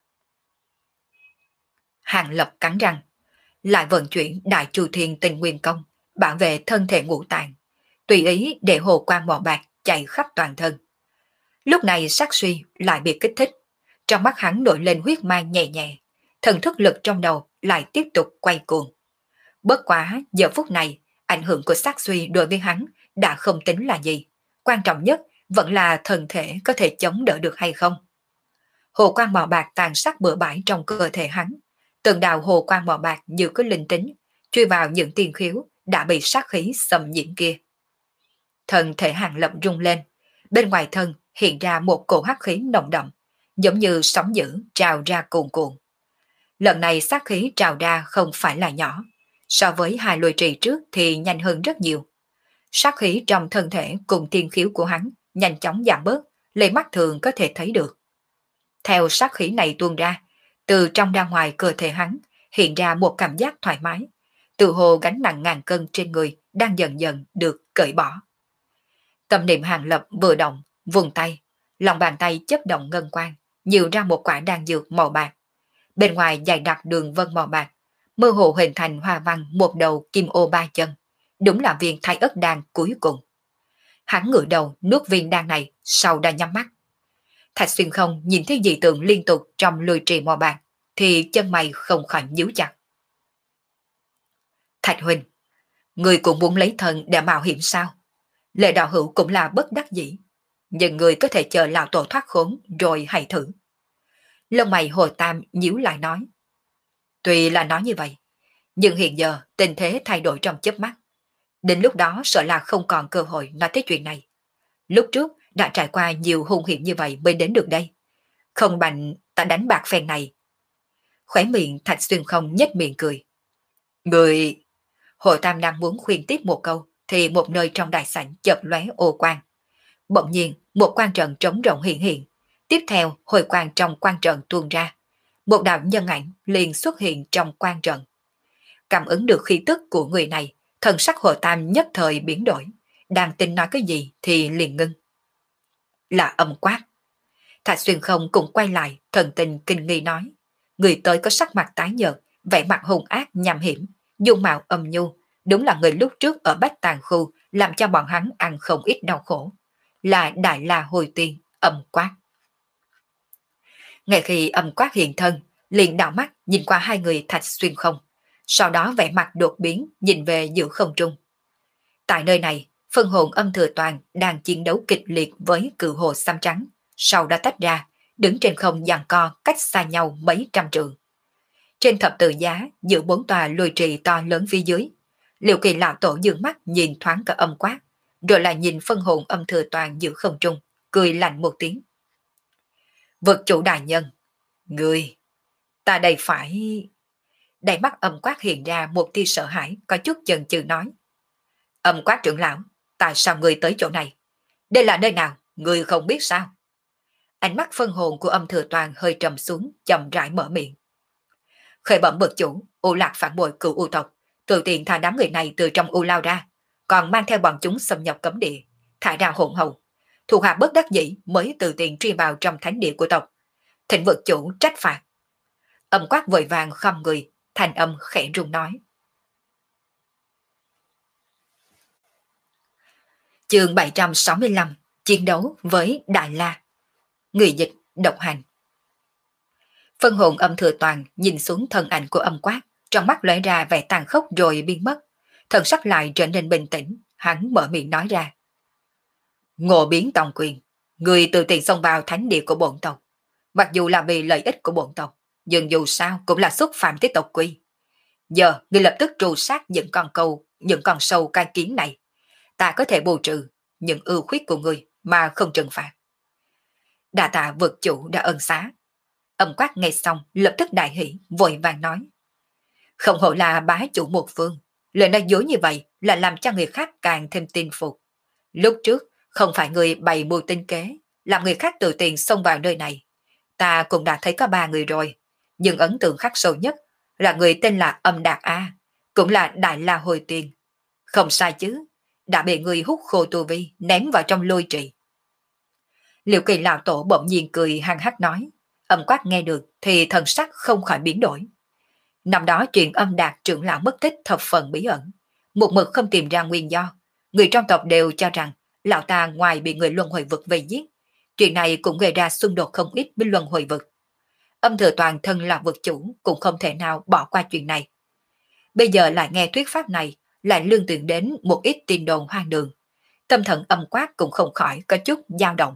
Hàng Lập cắn răng, lại vận chuyển Đại Chu Thiên Tinh Nguyên Công, bảo vệ thân thể ngũ tạng, tùy ý để hồ quang màu bạc chạy khắp toàn thân. Lúc này sát suy lại bị kích thích, trong mắt hắn nổi lên huyết mang nhẹ nhẹ, thần thức lực trong đầu lại tiếp tục quay cuồng. Bất quá giờ phút này, ảnh hưởng của sát suy đối với hắn đã không tính là gì, quan trọng nhất vẫn là thân thể có thể chống đỡ được hay không. Hồ quang màu bạc tàn sát bừa bãi trong cơ thể hắn, từng đạo hồ quang màu bạc như có linh tính, chui vào những tiên khiếu đã bị sát khí xâm nhiễm kia. Thân thể Hàng Lập rung lên, bên ngoài thân hiện ra một cổ hắc khí nồng đậm, giống như sóng dữ trào ra cuồn cuộn. Lần này sát khí trào ra không phải là nhỏ, so với hai lôi trì trước thì nhanh hơn rất nhiều. Sát khí trong thân thể cùng tiên khiếu của hắn nhanh chóng giảm bớt, lấy mắt thường có thể thấy được. Theo sát khí này tuôn ra, Từ trong ra ngoài cơ thể hắn hiện ra một cảm giác thoải mái, tự hồ gánh nặng ngàn cân trên người đang dần dần được cởi bỏ. Tâm niệm Hàng Lập vừa động, vùng tay, lòng bàn tay chớp động ngân quang, nhiều ra một quả đan dược màu bạc. Bên ngoài dày đặc đường vân màu bạc, mơ hồ hình thành hoa văn một đầu kim ô ba chân, đúng là viên thái ất đan cuối cùng. Hắn ngửa đầu nuốt viên đan này, sau đã nhắm mắt. Thạch Xuyên Không nhìn thấy dị tượng liên tục trong lôi trì màu bạc, thì chân mày không khỏi nhíu chặt. Thạch huynh, người cũng muốn lấy thân để mạo hiểm sao? Lệ đạo hữu cũng là bất đắc dĩ, nhưng người có thể chờ lão tổ thoát khốn rồi hãy thử. Lông mày Hồ Tam nhíu lại nói. Tuy là nói như vậy, nhưng hiện giờ tình thế thay đổi trong chớp mắt. Đến lúc đó sợ là không còn cơ hội nói tới chuyện này. Lúc trước đã trải qua nhiều hung hiểm như vậy mới đến được đây. Không bằng ta đánh bạc phen này. Khóe miệng Thạch Xuyên Không nhếch miệng cười. Người... Hồ Tam đang muốn khuyên tiếp một câu, thì một nơi trong đại sảnh chợt lóe ô quang. Bỗng nhiên, một quan trận trống rộng hiện hiện. Tiếp theo, hồi quang trong quan trận tuôn ra. Một đạo nhân ảnh liền xuất hiện trong quan trận. Cảm ứng được khí tức của người này, thần sắc Hồ Tam nhất thời biến đổi. Đang tính nói cái gì thì liền ngưng. Là Âm Quát. Thạch Xuyên Không cũng quay lại, thần tình kinh nghi nói. Người tới có sắc mặt tái nhợt, vẻ mặt hung ác nham hiểm, dung mạo âm nhu, đúng là người lúc trước ở Bách Tàng Khu làm cho bọn hắn ăn không ít đau khổ. Là Đại La Hồi Tiên, Âm Quát. Ngay khi Âm Quát hiện thân, liền đảo mắt nhìn qua hai người Thạch Xuyên Không, sau đó vẻ mặt đột biến nhìn về giữa không trung. Tại nơi này, phân hồn Âm Thừa Toàn đang chiến đấu kịch liệt với cự hồ xám trắng, sau đã tách ra, đứng trên không giằng co cách xa nhau mấy trăm trượng. Trên thập tự giá, giữa bốn tòa lôi trì to lớn phía dưới, Liệu Kỳ lão tổ dương mắt nhìn thoáng cả Âm Quát, rồi lại nhìn phân hồn Âm Thừa Toàn giữa không trung, cười lạnh một tiếng. Vực chủ đại nhân, người, ta đây phải... Đầy mắt Âm Quát hiện ra một tia sợ hãi, có chút chần chừ nói. Âm Quát trưởng lão, tại sao người tới chỗ này? Đây là nơi nào, người không biết sao? Ánh mắt phân hồn của Âm Thừa Toàn hơi trầm xuống, chậm rãi mở miệng. Khởi bẩm bậc chủ, U Lạc phản bội cựu U tộc, tự tiện thả đám người này từ trong U Lao ra, còn mang theo bọn chúng xâm nhập cấm địa, thải ra hỗn hậu. Thuộc hạ bất đắc dĩ mới tự tiện truy vào trong thánh địa của tộc. Thịnh vực chủ trách phạt. Âm Quát vội vàng khom người, thành âm khẽ rung nói. Chương bảy trăm sáu mươi lăm, chiến đấu với Đại La. Người dịch độc hành. Phân hồn Âm Thừa Toàn nhìn xuống thân ảnh của Âm Quát, trong mắt lóe ra vẻ tàn khốc rồi biến mất. Thần sắc lại trở nên bình tĩnh, hắn mở miệng nói ra. Ngộ biến tòng quyền, người tự tiện xông vào thánh địa của bổn tộc. Mặc dù là vì lợi ích của bổn tộc, nhưng dù sao cũng là xúc phạm tới tộc quy. Giờ, người lập tức tru sát những con câu, những con sâu cai kiến này. Ta có thể bù trừ những ưu khuyết của người mà không trừng phạt. Đa tạ vực chủ đã ân xá. Âm Quát nghe xong lập tức đại hỷ, vội vàng nói. Không hổ là bá chủ một phương, lời nói dối như vậy là làm cho người khác càng thêm tin phục. Lúc trước không phải người bày mưu tinh kế, làm người khác tự tiền xông vào nơi này. Ta cũng đã thấy có ba người rồi, nhưng ấn tượng khắc sâu nhất là người tên là Âm Đạt A, cũng là Đại La Hồi Tiên. Không sai chứ, đã bị người hút khô tu vi, ném vào trong lôi trì. Liệu Kỳ lão tổ bỗng nhiên cười hăng hắc nói. Âm Quát nghe được thì thần sắc không khỏi biến đổi. Năm đó chuyện Âm Đạt trưởng lão mất tích thập phần bí ẩn, một mực không tìm ra nguyên do. Người trong tộc đều cho rằng lão ta ngoài bị người luân hồi vực vây giết, chuyện này cũng gây ra xung đột không ít với luân hồi vực. Âm Thừa Toàn thân là vực chủ cũng không thể nào bỏ qua chuyện này. Bây giờ lại nghe thuyết pháp này, lại lương tưởng đến một ít tin đồn hoang đường. Tâm thần Âm Quát cũng không khỏi có chút dao động.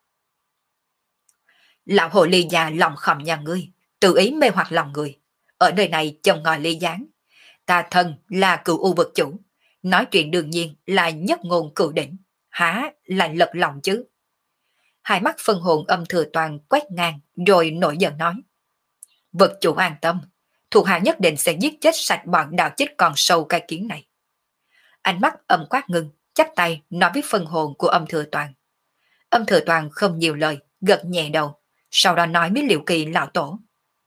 Lão hồ ly già lòng khòm nhà ngươi, tự ý mê hoặc lòng người. Ở nơi này chồng ngòi ly gián. Ta thân là cựu u vực chủ, nói chuyện đương nhiên là nhất ngôn cựu đỉnh, há là lật lòng chứ. Hai mắt phân hồn Âm Thừa Toàn quét ngang rồi nổi giận nói. Vực chủ an tâm, thuộc hạ nhất định sẽ giết chết sạch bọn đạo chích còn sâu cai kiến này. Ánh mắt Âm Quát ngưng, chắp tay nói với phân hồn của Âm Thừa Toàn. Âm Thừa Toàn không nhiều lời, gật nhẹ đầu, sau đó nói với Liệu Kỳ lão tổ.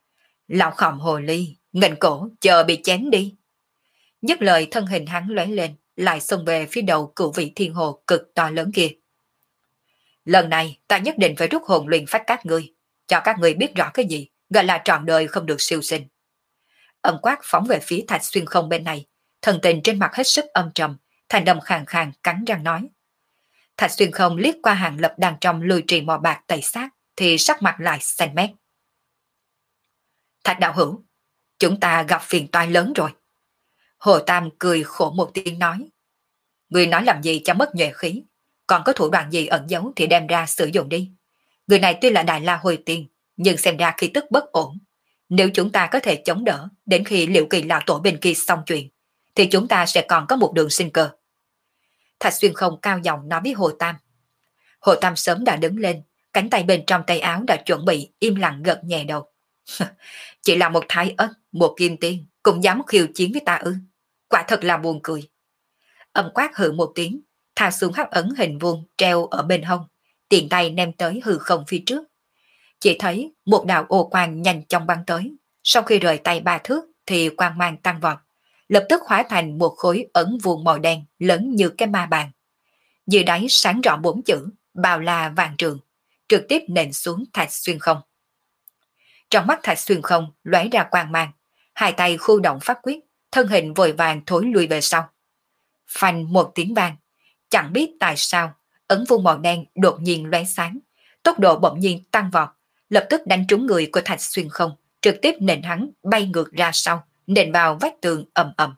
Lão khòm hồ ly, nghênh cổ, chờ bị chém đi. Dứt lời thân hình hắn lóe lên, lại xông về phía đầu cửu vị thiên hồ cực to lớn kia. Lần này ta nhất định phải rút hồn luyện phách các ngươi, cho các ngươi biết rõ cái gì, gọi là trọn đời không được siêu sinh. Âm quát phóng về phía Thạch Xuyên Không bên này, thần tình trên mặt hết sức âm trầm, thành đầm khàn khàn cắn răng nói. Thạch Xuyên Không liếc qua Hàng Lập đang trong lùi trì mò bạc tẩy xác, thì sắc mặt lại xanh mét. Thạch đạo hữu, chúng ta gặp phiền toái lớn rồi. Hồ Tam cười khổ một tiếng nói. Người nói làm gì cho mất nhuệ khí, còn có thủ đoạn gì ẩn giấu thì đem ra sử dụng đi. Người này tuy là Đại La Hồi Tiên, nhưng xem ra khí tức bất ổn. Nếu chúng ta có thể chống đỡ đến khi Liễu Kỳ lão tổ bên kia xong chuyện, thì chúng ta sẽ còn có một đường sinh cơ. Thạch Xuyên Không cao giọng nói với Hồ Tam. Hồ Tam sớm đã đứng lên, cánh tay bên trong tay áo đã chuẩn bị, im lặng gật nhẹ đầu. Chỉ là một thái ất, một kim tiên, cũng dám khiêu chiến với ta ư? Quả thật là buồn cười. Âm quát hừ một tiếng, thả xuống hắc ấn hình vuông treo ở bên hông, tiện tay ném tới hư không phía trước. Chỉ thấy một đạo ô quang nhanh chóng bắn tới, sau khi rời tay ba thước thì quang mang tăng vọt, lập tức hóa thành một khối ấn vuông màu đen lớn như cái ma bàn. Dưới đáy sáng rõ bốn chữ Bao La Vạn Trường, trực tiếp nện xuống Thạch Xuyên Không. Trong mắt Thạch Xuyên Không lóe ra quang mang, hai tay khu động pháp quyết, thân hình vội vàng thối lui về sau. Phanh một tiếng vang, chẳng biết tại sao ấn vuông màu đen đột nhiên lóe sáng, tốc độ bỗng nhiên tăng vọt, lập tức đánh trúng người của Thạch Xuyên Không, trực tiếp nện hắn bay ngược ra sau, nện vào vách tường ầm ầm.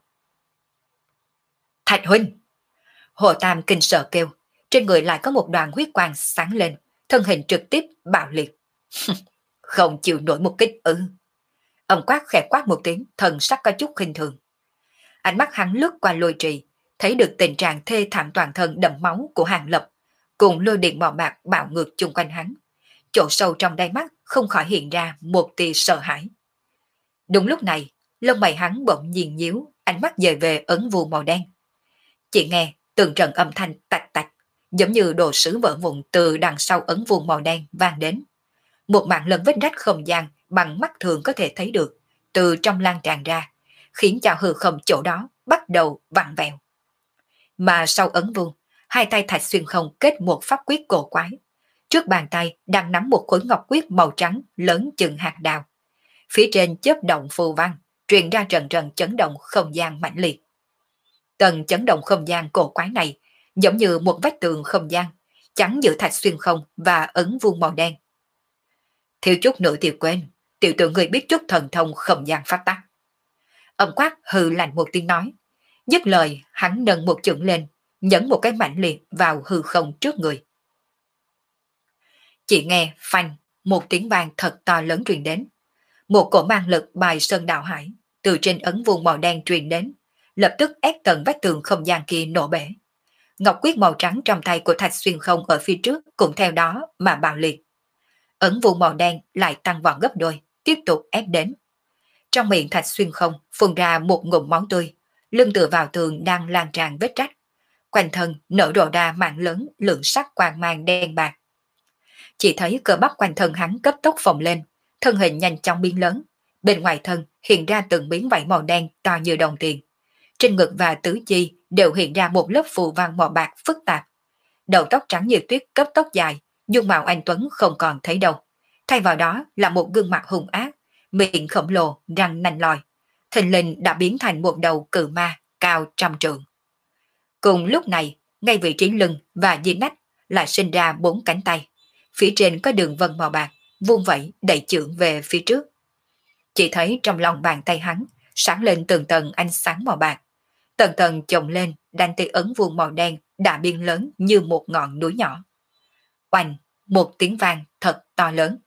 Thạch huynh! Hồ Tam kinh sợ kêu, trên người lại có một đoàn huyết quang sáng lên, thân hình trực tiếp bạo liệt. Không chịu nổi một kích ư? Ông quát khẽ quát một tiếng, thần sắc có chút khinh thường. Ánh mắt hắn lướt qua Lôi Trì, thấy được tình trạng thê thảm toàn thân đẫm máu của Hàng Lập, cùng lôi điện màu bạc bạo ngược chung quanh hắn. Chỗ sâu trong đáy mắt không khỏi hiện ra một tia sợ hãi. Đúng lúc này, lông mày hắn bỗng nhiên nhíu, ánh mắt dời về ấn vuông màu đen. Chỉ nghe từng trận âm thanh tạch tạch, giống như đồ sứ vỡ vụn từ đằng sau ấn vuông màu đen vang đến. Một mạng lần vết rách không gian bằng mắt thường có thể thấy được, từ trong lan tràn ra, khiến cho hư không chỗ đó bắt đầu vặn vẹo. Mà sau ấn vuông, hai tay Thạch Xuyên Không kết một pháp quyết cổ quái. Trước bàn tay đang nắm một khối ngọc quyết màu trắng lớn chừng hạt đào. Phía trên chớp động phù văn, truyền ra rần rần chấn động không gian mãnh liệt. Tầng chấn động không gian cổ quái này giống như một vách tường không gian, chắn giữa Thạch Xuyên Không và ấn vuông màu đen. Thiếu chút nữa thì quên, tiểu tử người biết chút thần thông không gian phát tắc. Ông quát hừ lạnh một tiếng nói. Dứt lời, hắn nâng một chưởng lên, nhấn một cái mãnh liệt vào hư không trước người. Chỉ nghe phanh, một tiếng vang thật to lớn truyền đến. Một cổ mang lực bài sơn đạo hải từ trên ấn vuông màu đen truyền đến, lập tức ép tầng vách tường không gian kia nổ bể. Ngọc quyết màu trắng trong tay của Thạch Xuyên Không ở phía trước cũng theo đó mà bạo liệt. Ấn vuông màu đen lại tăng vọt gấp đôi, tiếp tục ép đến. Trong miệng Thạch Xuyên Không phun ra một ngụm máu tươi, lưng tựa vào tường đang lan tràn vết rách. Quanh thân nở rộ ra mạng lớn lượng sắc quang mang đen bạc. Chỉ thấy cơ bắp quanh thân hắn cấp tốc phồng lên, thân hình nhanh chóng biến lớn. Bên ngoài thân hiện ra từng miếng vảy màu đen to như đồng tiền. Trên ngực và tứ chi đều hiện ra một lớp phù văn màu bạc phức tạp. Đầu tóc trắng như tuyết cấp tóc dài, dung mạo anh tuấn không còn thấy đâu. Thay vào đó là một gương mặt hung ác, miệng khổng lồ, răng nanh lòi. Thình lình đã biến thành một đầu cự ma cao trăm trượng. Cùng lúc này, ngay vị trí lưng và dưới nách lại sinh ra bốn cánh tay. Phía trên có đường vân màu bạc, vuông vẫy đẩy chưởng về phía trước. Chỉ thấy trong lòng bàn tay hắn sáng lên từng tầng ánh sáng màu bạc. Tầng tầng chồng lên, đánh tới ấn vuông màu đen đã biến lớn như một ngọn núi nhỏ. Oanh, một tiếng vang thật to lớn.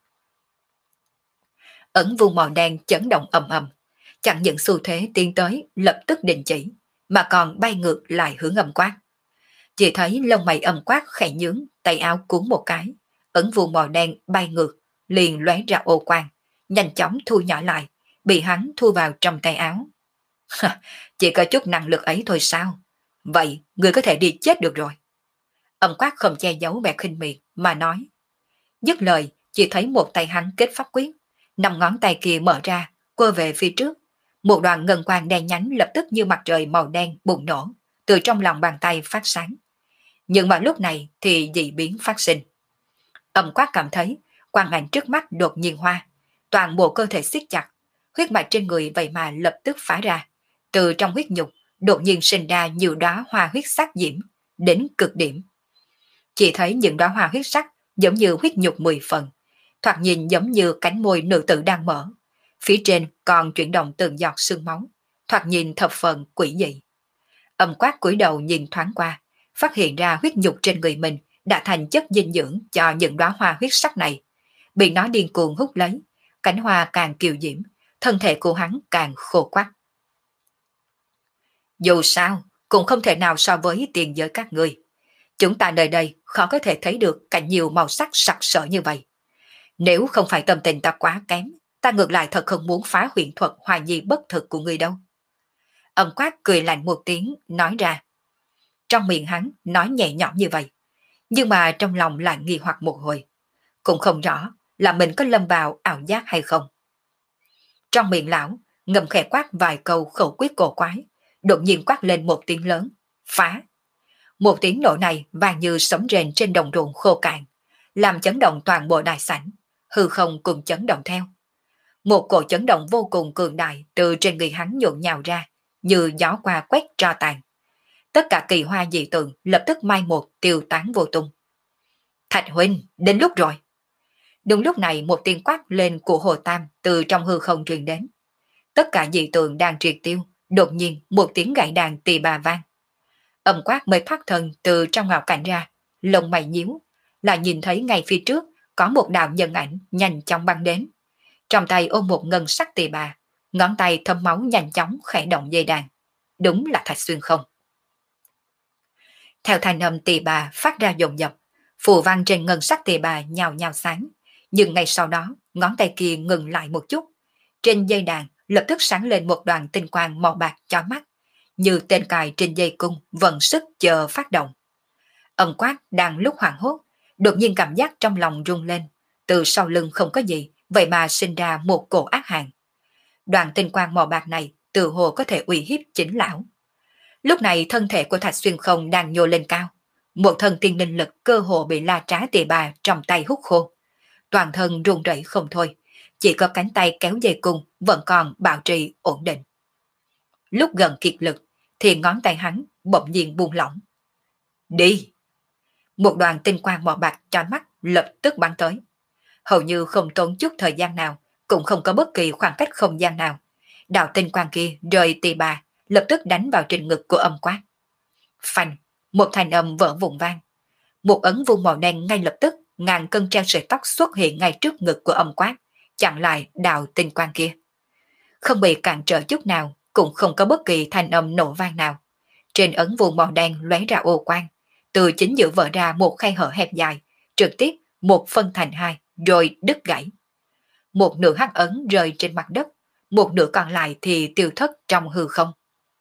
Ấn vuông màu đen chấn động ầm ầm, chẳng những xu thế tiến tới lập tức đình chỉ, mà còn bay ngược lại hướng Âm Quát. Chỉ thấy lông mày Âm Quát khẽ nhướng, tay áo cuốn một cái, ấn vuông màu đen bay ngược, liền lóe ra ô quang, nhanh chóng thu nhỏ lại, bị hắn thu vào trong tay áo. Chỉ có chút năng lực ấy thôi sao? Vậy người có thể đi chết được rồi. Âm Quát không che giấu vẻ khinh miệt mà nói. Dứt lời, chỉ thấy một tay hắn kết pháp quyết, Năm ngón tay kia mở ra, quơ về phía trước. Một đoàn ngân quang đen nhánh lập tức như mặt trời màu đen bùng nổ, từ trong lòng bàn tay phát sáng. Nhưng mà lúc này thì dị biến phát sinh. Âm Quát cảm thấy quang ảnh trước mắt đột nhiên hoa, toàn bộ cơ thể siết chặt, huyết mạch trên người vậy mà lập tức phá ra. Từ trong huyết nhục đột nhiên sinh ra nhiều đóa hoa huyết sắc diễm đến cực điểm. Chỉ thấy những đóa hoa huyết sắc giống như huyết nhục mười phần, thoạt nhìn giống như cánh môi nữ tử đang mở. Phía trên còn chuyển động từng giọt sương máu, thoạt nhìn thập phần quỷ dị. Âm Quát cúi đầu nhìn thoáng qua, phát hiện ra huyết nhục trên người mình đã thành chất dinh dưỡng cho những đóa hoa huyết sắc này. Bị nó điên cuồng hút lấy, cánh hoa càng kiều diễm, thân thể của hắn càng khô quắt. Dù sao, cũng không thể nào so với tiền giới các ngươi. Chúng ta nơi đây khó có thể thấy được cảnh nhiều màu sắc sặc sỡ như vậy. Nếu không phải tâm tình ta quá kém, ta ngược lại thật không muốn phá huyền thuật hoài nhi bất thực của ngươi đâu. Âm Quát cười lạnh một tiếng, nói ra. Trong miệng hắn nói nhẹ nhõm như vậy, nhưng mà trong lòng lại nghi hoặc một hồi. Cũng không rõ là mình có lâm vào ảo giác hay không. Trong miệng lão, ngầm khẽ quát vài câu khẩu quyết cổ quái, đột nhiên quát lên một tiếng lớn, phá. Một tiếng nổ này vang như sấm rền trên đồng ruộng khô cạn, làm chấn động toàn bộ đại sảnh, hư không cùng chấn động theo. Một cổ chấn động vô cùng cường đại từ trên người hắn nhuộn nhào ra, như gió qua quét tro tàn. Tất cả kỳ hoa dị tượng lập tức mai một tiêu tán vô tung. Thạch huynh, đến lúc rồi. Đúng lúc này một tiếng quát lên của Hồ Tam từ trong hư không truyền đến. Tất cả dị tượng đang triệt tiêu, đột nhiên một tiếng gậy đàn tỳ bà vang. Âm Quát mới thoát thân từ trong ngạo cảnh ra, lông mày nhíu, là nhìn thấy ngay phía trước có một đạo nhân ảnh nhanh chóng băng đến. Trong tay ôm một ngân sắc tỳ bà, ngón tay thấm máu nhanh chóng khẽ động dây đàn. Đúng là Thạch Xuyên không. Theo thanh âm tỳ bà phát ra dồn dập, phù văn trên ngân sắc tỳ bà nhào nhào sáng, nhưng ngay sau đó ngón tay kia ngừng lại một chút. Trên dây đàn lập tức sáng lên một đoàn tinh quang màu bạc chói mắt, như tên cài trên dây cung vận sức chờ phát động. Âm Quát đang lúc hoảng hốt, đột nhiên cảm giác trong lòng rung lên, từ sau lưng không có gì, vậy mà sinh ra một cổ ác hàn. Đoàn tinh quang màu bạc này từ hồ có thể uy hiếp chính lão. Lúc này thân thể của Thạch Xuyên không đang nhô lên cao, một thân tiên linh lực cơ hồ bị la trá tỳ bà trong tay hút khô. Toàn thân run rẩy không thôi, chỉ có cánh tay kéo dây cung vẫn còn bảo trì ổn định. Lúc gần kiệt lực thì ngón tay hắn bỗng nhiên buông lỏng. Đi! Một đoàn tinh quang màu bạc chói mắt lập tức bắn tới. Hầu như không tốn chút thời gian nào, cũng không có bất kỳ khoảng cách không gian nào. Đạo tinh quang kia rời tỳ bà, lập tức đánh vào trên ngực của Âm Quát. Phanh! Một thanh âm vỡ vụn vang. Một ấn vuông màu đen ngay lập tức ngàn cân treo sợi tóc xuất hiện ngay trước ngực của Âm Quát, chặn lại đạo tinh quang kia. Không bị cản trở chút nào, cũng không có bất kỳ thanh âm nổ vang nào. Trên ấn vuông màu đen lóe ra ô quang, từ chính giữa vỡ ra một khe hở hẹp dài, trực tiếp một phân thành hai, rồi đứt gãy. Một nửa hắc ấn rơi trên mặt đất, một nửa còn lại thì tiêu thất trong hư không.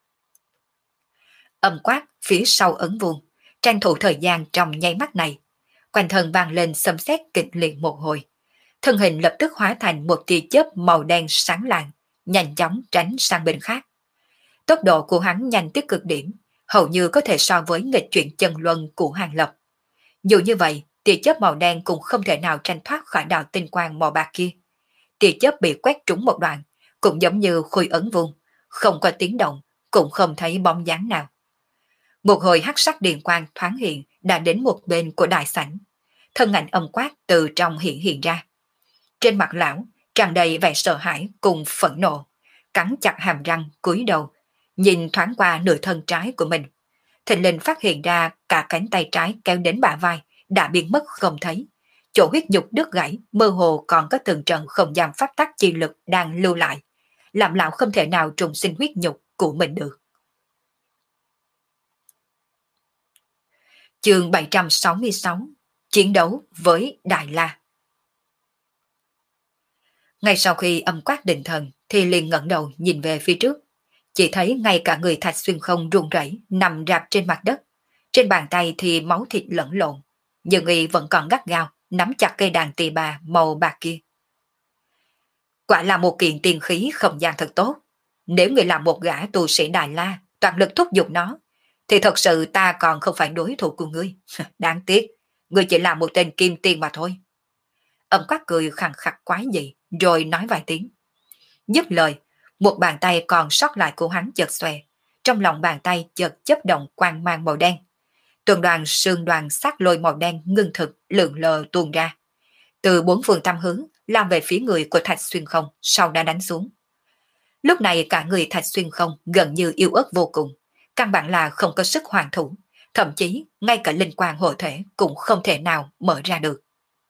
Âm Quát phía sau ấn vuông, tranh thủ thời gian trong nháy mắt này, quanh thân vang lên xâm xét kịch liệt một hồi. Thân hình lập tức hóa thành một tia chớp màu đen sáng lạng, nhanh chóng tránh sang bên khác. Tốc độ của hắn nhanh tới cực điểm, hầu như có thể so với nghịch chuyển chân luân của Hàng Lập. Dù như vậy, tia chớp màu đen cũng không thể nào tranh thoát khỏi đạo tinh quang màu bạc kia. Tia chớp bị quét trúng một đoạn, cũng giống như khôi ấn vuông, không có tiếng động, cũng không thấy bóng dáng nào. Một hồi hắc sắc điện quang thoáng hiện đã đến một bên của đại sảnh. Thân ảnh Âm Quát từ trong hiện hiện ra. Trên mặt lão tràn đầy vẻ sợ hãi cùng phẫn nộ, cắn chặt hàm răng cúi đầu, nhìn thoáng qua nửa thân trái của mình. Thình lình phát hiện ra cả cánh tay trái kéo đến bả vai đã biến mất không thấy. Chỗ huyết nhục đứt gãy mơ hồ còn có từng trận không gian pháp tắc chi lực đang lưu lại, làm lão không thể nào trùng sinh huyết nhục của mình được. Chương bảy trăm sáu mươi sáu. Chiến đấu với Đại La. Ngay sau khi Âm Quát định thần thì liền ngẩng đầu nhìn về phía trước, chỉ thấy ngay cả người Thạch Xuyên không run rẩy nằm rạp trên mặt đất, trên bàn tay thì máu thịt lẫn lộn, nhưng y vẫn còn gắt gao nắm chặt cây đàn tỳ bà màu bạc kia. Quả là một kiện tiên khí không gian thật tốt. Nếu người làm một gã tu sĩ Đại La, toàn lực thúc giục nó, thì thật sự ta còn không phải đối thủ của ngươi. Đáng tiếc, ngươi chỉ là một tên kim tiên mà thôi. Âm Quát cười khằng khặc quái dị, rồi nói vài tiếng. Dứt lời, một bàn tay còn sót lại của hắn chợt xòe, trong lòng bàn tay chợt chớp động quang mang màu đen. Từng đoàn sương đoàn sát lôi màu đen ngưng thực lượn lờ tuôn ra, từ bốn phương tám hướng lao về phía người của Thạch Xuyên Không, sau đã đánh xuống. Lúc này cả người Thạch Xuyên Không gần như yếu ớt vô cùng, căn bản là không có sức hoàn thủ, thậm chí ngay cả linh quang hộ thể cũng không thể nào mở ra được.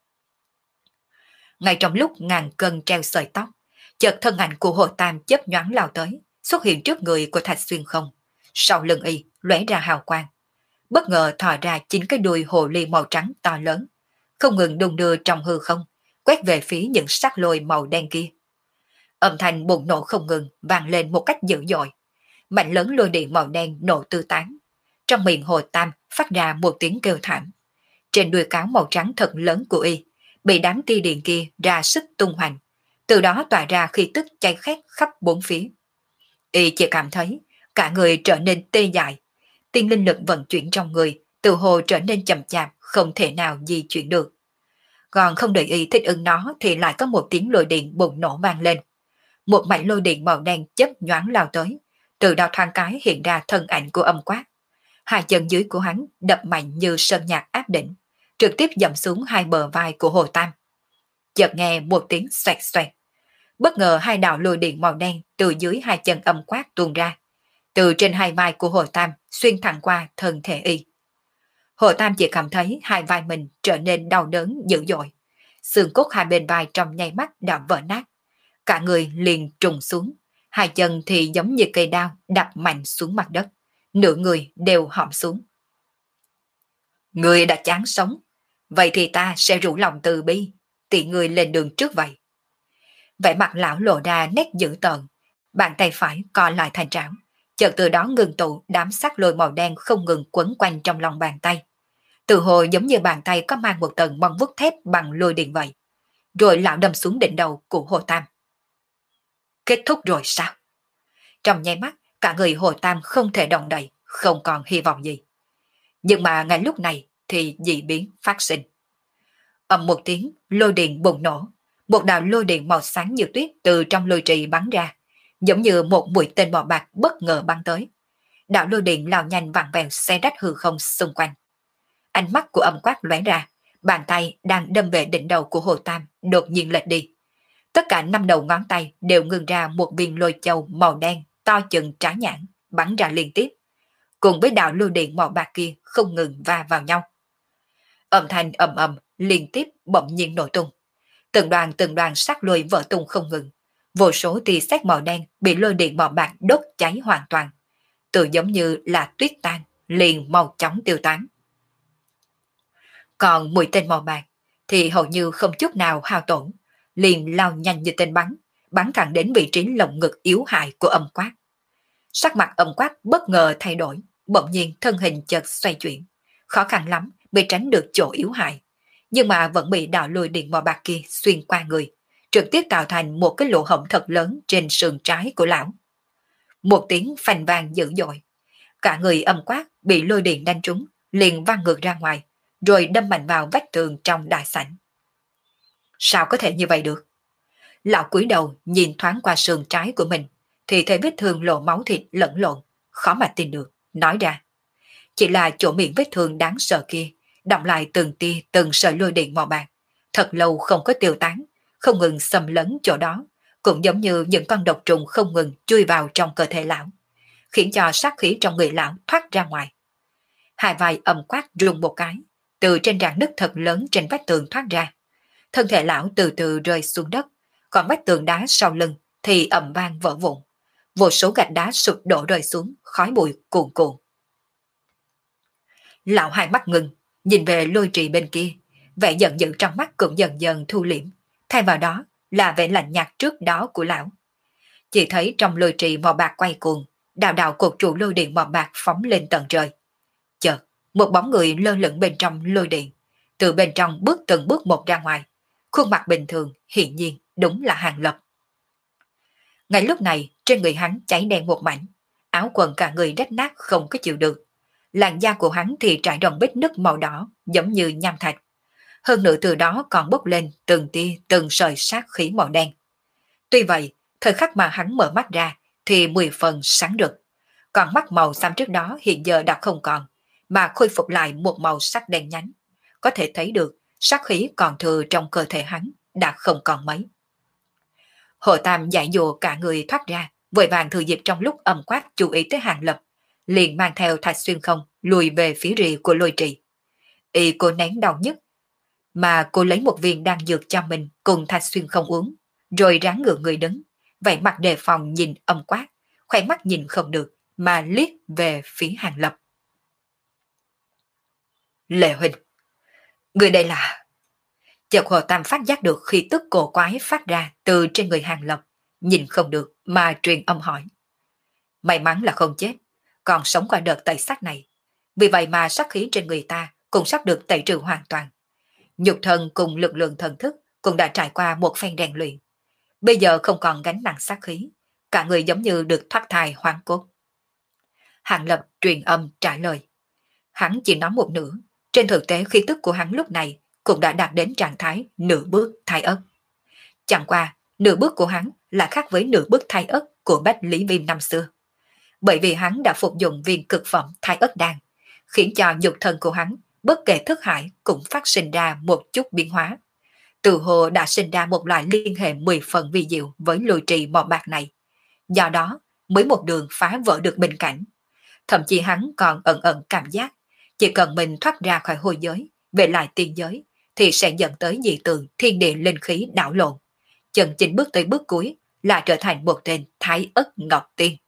Ngay trong lúc ngàn cân treo sợi tóc, chợt thân ảnh của Hồ Tam chớp nhoáng lao tới, xuất hiện trước người của Thạch Xuyên Không. Sau lưng y lóe ra hào quang, bất ngờ thò ra chín cái đuôi hồ ly màu trắng to lớn, không ngừng đung đưa trong hư không, quét về phía những sắc lôi màu đen kia. Âm thanh bùng nổ không ngừng vang lên một cách dữ dội, mạnh lớn lôi điện màu đen nổ tứ tán. Trong miệng Hồ Tam phát ra một tiếng kêu thảm. Trên đuôi cáo màu trắng thật lớn của y bị đám tia điện kia ra sức tung hoành, từ đó tỏa ra khí tức cháy khét khắp bốn phía. Y chỉ cảm thấy cả người trở nên tê dại, tiên linh lực vận chuyển trong người từ hồ trở nên chậm chạp, không thể nào di chuyển được. Còn không đợi y thích ứng nó thì lại có một tiếng lôi điện bùng nổ vang lên. Một mảnh lôi điện màu đen chớp nhoáng lao tới, từ đó thoáng cái hiện ra thân ảnh của Âm Quát. Hai chân dưới của hắn đập mạnh như sơn nhạc áp đỉnh, trực tiếp dậm xuống hai bờ vai của Hồ Tam. Chợt nghe một tiếng xoẹt xoẹt, bất ngờ hai đạo lôi điện màu đen từ dưới hai chân Âm Quát tuôn ra, từ trên hai vai của Hồ Tam xuyên thẳng qua thân thể y. Hồ Tam chỉ cảm thấy hai vai mình trở nên đau đớn dữ dội, xương cốt hai bên vai trong nháy mắt đã vỡ nát, cả người liền trùng xuống, hai chân thì giống như cây đao đập mạnh xuống mặt đất, nửa người đều hõm xuống. Người đã chán sống, vậy thì ta sẽ rủ lòng từ bi, tiện người lên đường trước vậy. Vẻ mặt lão lộ ra nét dữ tợn, bàn tay phải co lại thành trảo, chợt từ đó ngừng tụ đám sắc lôi màu đen không ngừng quấn quanh trong lòng bàn tay. Từ hồ giống như bàn tay có mang một tầng băng vút thép bằng lôi điện vậy. Rồi lão đâm xuống đỉnh đầu của Hồ Tam. Kết thúc rồi sao? Trong nháy mắt, cả người Hồ Tam không thể động đậy, không còn hy vọng gì. Nhưng mà ngay lúc này thì dị biến phát sinh. Ầm một tiếng, lôi điện bùng nổ, một đạo lôi điện màu sáng như tuyết từ trong lôi trì bắn ra, giống như một mũi tên màu bạc bất ngờ bắn tới. Đạo lôi điện lao nhanh vặn vẹo xé rách hư không xung quanh. Ánh mắt của Âm Quát lóe ra, bàn tay đang đâm về đỉnh đầu của Hồ Tam đột nhiên lệch đi. Tất cả năm đầu ngón tay đều ngưng ra một viên lôi châu màu đen to chừng trái nhãn bắn ra liên tiếp, cùng với đạo lôi điện màu bạc kia không ngừng va vào nhau. Âm thanh ầm ầm liên tiếp bỗng nhiên nổ tung, từng đoàn từng đoàn sắc lôi vỡ tung không ngừng, vô số tia sét màu đen bị lôi điện màu bạc đốt cháy hoàn toàn, tự giống như là tuyết tan liền mau chóng tiêu tán. Còn mũi tên màu bạc thì hầu như không chút nào hao tổn, liền lao nhanh như tên bắn, bắn thẳng đến vị trí lồng ngực yếu hại của Âm Quát. Sắc mặt Âm Quát bất ngờ thay đổi, bỗng nhiên thân hình chợt xoay chuyển, khó khăn lắm mới tránh được chỗ yếu hại, nhưng mà vẫn bị đạo lôi điện màu bạc kia xuyên qua người, trực tiếp tạo thành một cái lỗ hổng thật lớn trên sườn trái của lão. Một tiếng phanh vang dữ dội, cả người Âm Quát bị lôi điện đánh trúng, liền văng ngược ra ngoài, rồi đâm mạnh vào vách tường trong đại sảnh. Sao có thể như vậy được? Lão cúi đầu nhìn thoáng qua sườn trái của mình, thì thấy vết thương lộ máu thịt lẫn lộn, khó mà tin được, nói ra. Chỉ là chỗ miệng vết thương đáng sợ kia, đọng lại từng tia từng sợi lôi điện màu bạc, thật lâu không có tiêu tán, không ngừng xâm lấn chỗ đó, cũng giống như những con độc trùng không ngừng chui vào trong cơ thể lão, khiến cho sát khí trong người lão thoát ra ngoài. Hai vai Âm Quát rung một cái, từ trên rạn nứt thật lớn trên vách tường thoát ra. Thân thể lão từ từ rơi xuống đất, còn vách tường đá sau lưng thì ầm vang vỡ vụn. Vô số gạch đá sụp đổ rơi xuống, khói bụi cuồn cuộn. Lão hai mắt ngừng, nhìn về lôi trì bên kia, vẻ giận dữ trong mắt cũng dần dần thu liễm, thay vào đó là vẻ lạnh nhạt trước đó của lão. Chỉ thấy trong lôi trì màu bạc quay cuồng, đạo đạo cột trụ lôi điện màu bạc phóng lên tận trời. Chợt, một bóng người lơ lửng bên trong lôi điện, từ bên trong bước từng bước một ra ngoài. Khuôn mặt bình thường, hiển nhiên đúng là Hàng Lập. Ngay lúc này, trên người hắn cháy đen một mảnh, áo quần cả người rách nát không có chịu được. Làn da của hắn thì trải rộng vết nứt màu đỏ, giống như nham thạch. Hơn nữa từ đó còn bốc lên từng tia từng sợi sát khí màu đen. Tuy vậy, thời khắc mà hắn mở mắt ra thì mười phần sáng rực. Còn mắt màu xám trước đó hiện giờ đã không còn, mà khôi phục lại một màu sắc đen nhánh. Có thể thấy được sát khí còn thừa trong cơ thể hắn đã không còn mấy. Hồ Tam giải dùa cả người thoát ra, vội vàng thừa dịp trong lúc âm quát chú ý tới Hàng Lập, liền mang theo Thạch Xuyên Không lùi về phía rìa của Lôi Trì. Y cô nén đau nhất, mà cô lấy một viên đan dược cho mình cùng Thạch Xuyên Không uống, rồi ráng ngửa người đứng, vẻ mặt đề phòng nhìn âm quát, khỏe mắt nhìn không được mà liếc về phía Hàng Lập. Lệ huynh, người đây là... Chợt Hồ Tam phát giác được khi tức cổ quái phát ra từ trên người Hàng Lập, nhìn không được mà truyền âm hỏi. May mắn là không chết, còn sống qua đợt tẩy sát này. Vì vậy mà sát khí trên người ta cũng sắp được tẩy trừ hoàn toàn. Nhục thân cùng lực lượng thần thức cũng đã trải qua một phen rèn luyện. Bây giờ không còn gánh nặng sát khí, cả người giống như được thoát thai hoang cốt. Hàng Lập truyền âm trả lời. Hắn chỉ nói một nửa, trên thực tế khí tức của hắn lúc này cũng đã đạt đến trạng thái nửa bước thai ất. Chẳng qua, nửa bước của hắn là khác với nửa bước thai ất của Bách Lý Viêm năm xưa. Bởi vì hắn đã phục dụng viên cực phẩm thai ất đan, khiến cho nhục thân của hắn bất kể thức hải cũng phát sinh ra một chút biến hóa. Từ hồ đã sinh ra một loại liên hệ mười phần vi diệu với Lôi Trì mỏ bạc này. Do đó mới một đường phá vỡ được bình cảnh. Thậm chí hắn còn ẩn ẩn cảm giác chỉ cần mình thoát ra khỏi hôi giới, về lại tiên giới, thì sẽ dẫn tới dị tượng thiên địa linh khí đảo lộn. Chân chính bước tới bước cuối là trở thành một tên Thái Ất Ngọc Tiên.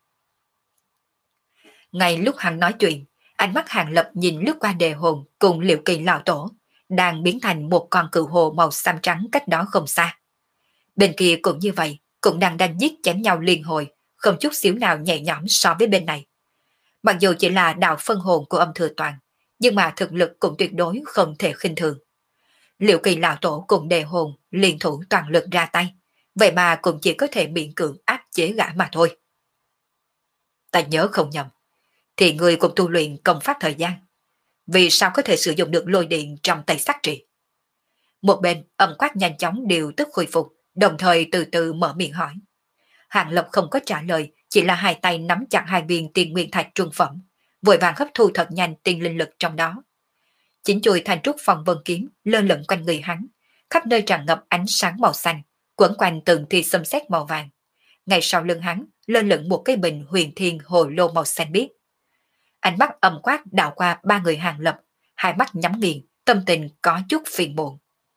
Ngay lúc hắn nói chuyện, ánh mắt Hàng Lập nhìn lướt qua đề hồn cùng Liệu Kỳ lão tổ, đang biến thành một con cừu hồ màu xám trắng cách đó không xa. Bên kia cũng như vậy, cũng đang đang giết chém nhau liên hồi, không chút xíu nào nhẹ nhõm so với bên này. Mặc dù chỉ là đạo phân hồn của Âm Thừa Toàn, nhưng mà thực lực cũng tuyệt đối không thể khinh thường. Liệu Kỳ lão tổ cùng đề hồn liên thủ toàn lực ra tay, vậy mà cũng chỉ có thể miễn cưỡng áp chế gã mà thôi. Ta nhớ không nhầm, thì người cũng tu luyện công pháp thời gian, vì sao có thể sử dụng được lôi điện trong tay sát trị? Một bên âm quát nhanh chóng điều tức khôi phục, đồng thời từ từ mở miệng hỏi. Hàng Lập không có trả lời, chỉ là hai tay nắm chặt hai viên tiền nguyên thạch trung phẩm, vội vàng hấp thu thật nhanh tiền linh lực trong đó. Chính chùi thành trúc phong vân kiếm lơ lửng quanh người hắn, khắp nơi tràn ngập ánh sáng màu xanh, quẩn quanh từng tia xâm xét màu vàng. Ngay sau lưng hắn lơ lửng một cái bình huyền thiên hồ lô màu xanh biếc. Ánh mắt âm quát đảo qua ba người Hàng Lập, hai mắt nhắm nghiền, tâm tình có chút phiền muộn.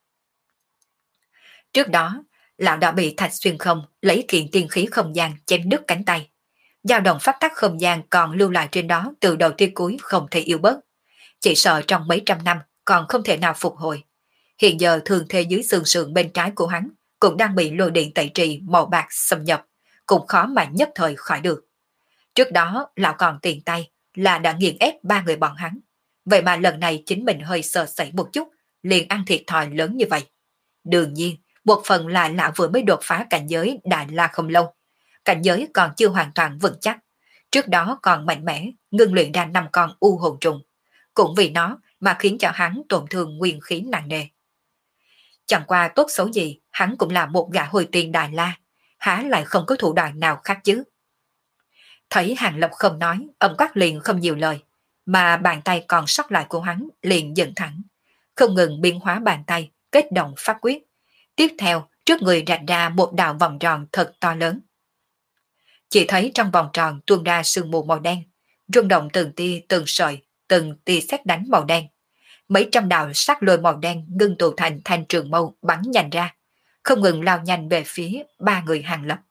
Trước đó, lão đã bị Thạch Xuyên Không lấy kiện tiên khí không gian chém đứt cánh tay. Dao động pháp tắc không gian còn lưu lại trên đó từ đầu tới cuối không thể yếu bớt. Chỉ sợ trong mấy trăm năm còn không thể nào phục hồi. Hiện giờ thường thế dưới xương sườn bên trái của hắn cũng đang bị lôi điện tẩy trì màu bạc xâm nhập, cũng khó mà nhất thời khỏi được. Trước đó lão còn tiền tay là đã nghiền ép ba người bọn hắn. Vậy mà lần này chính mình hơi sợ sẩy một chút, liền ăn thiệt thòi lớn như vậy. Đương nhiên, một phần là lão vừa mới đột phá cảnh giới Đại La không lâu. Cảnh giới còn chưa hoàn toàn vững chắc. Trước đó còn mạnh mẽ, ngưng luyện ra năm con u hồn trùng. Cũng vì nó mà khiến cho hắn tổn thương nguyên khí nặng nề. Chẳng qua tốt xấu gì, hắn cũng là một gã hồi tiên Đại La, há lại không có thủ đoạn nào khác chứ. Thấy Hàng Lập không nói, âm quát liền không nhiều lời, mà bàn tay còn sót lại của hắn liền dựng thẳng, không ngừng biến hóa bàn tay, kết động pháp quyết. Tiếp theo, trước người rạch ra một đạo vòng tròn thật to lớn. Chỉ thấy trong vòng tròn tuôn ra sương mù màu đen, rung động từng tia từng sợi, từng tia sét đánh màu đen. Mấy trăm đạo sắc lôi màu đen ngưng tụ thành thanh trường mâu bắn nhanh ra, không ngừng lao nhanh về phía ba người Hàng Lập.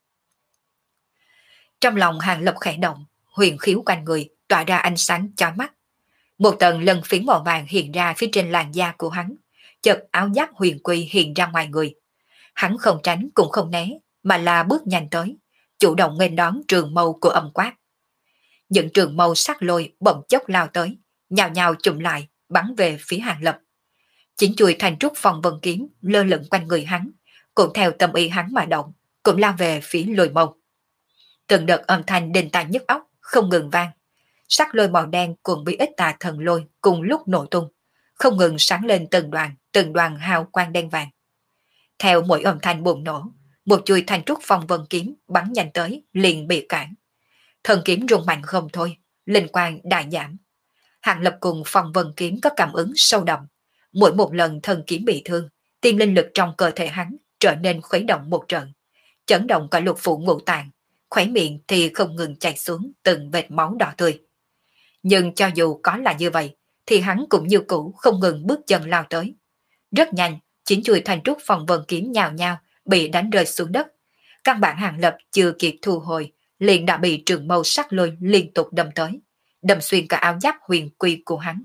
Trong lòng Hàng Lập khẽ động, huyền khiếu quanh người tỏa ra ánh sáng chói mắt. Một tầng lân phiến màu vàng hiện ra phía trên làn da của hắn, chợt áo giáp huyền quy hiện ra ngoài người. Hắn không tránh cũng không né, mà là bước nhanh tới, chủ động nghênh đón trường mâu của âm quát. Những trường mâu sắc lôi bỗng chốc lao tới, nhào nhào chụm lại, bắn về phía Hàng Lập. Chính chùi thành trúc phong vân kiếm lơ lửng quanh người hắn, cũng theo tâm ý hắn mà động, cũng lao về phía lôi mâu. Từng đợt âm thanh đinh tai nhức óc không ngừng vang. Sắc lôi màu đen cùng bị ít tà thần lôi cùng lúc nổ tung, không ngừng sáng lên từng đoàn, từng đoàn hào quang đen vàng. Theo mỗi âm thanh bùng nổ, một chuôi thanh trúc phong vân kiếm bắn nhanh tới, liền bị cản. Thần kiếm rung mạnh không thôi, linh quang đại giảm. Hàng Lập cùng phong vân kiếm có cảm ứng sâu đậm. Mỗi một lần thần kiếm bị thương, tiên linh lực trong cơ thể hắn trở nên khuấy động một trận, chấn động cả lục phủ ngũ tạng, khóe miệng thì không ngừng chảy xuống từng vệt máu đỏ tươi. Nhưng cho dù có là như vậy, thì hắn cũng như cũ không ngừng bước chân lao tới. Rất nhanh, chín chuôi thanh trúc phong vân kiếm nhào nhào bị đánh rơi xuống đất. Căn bản Hàng Lập chưa kịp thu hồi, liền đã bị trường mâu sắc lôi liên tục đâm tới, đâm xuyên cả áo giáp huyền quy của hắn.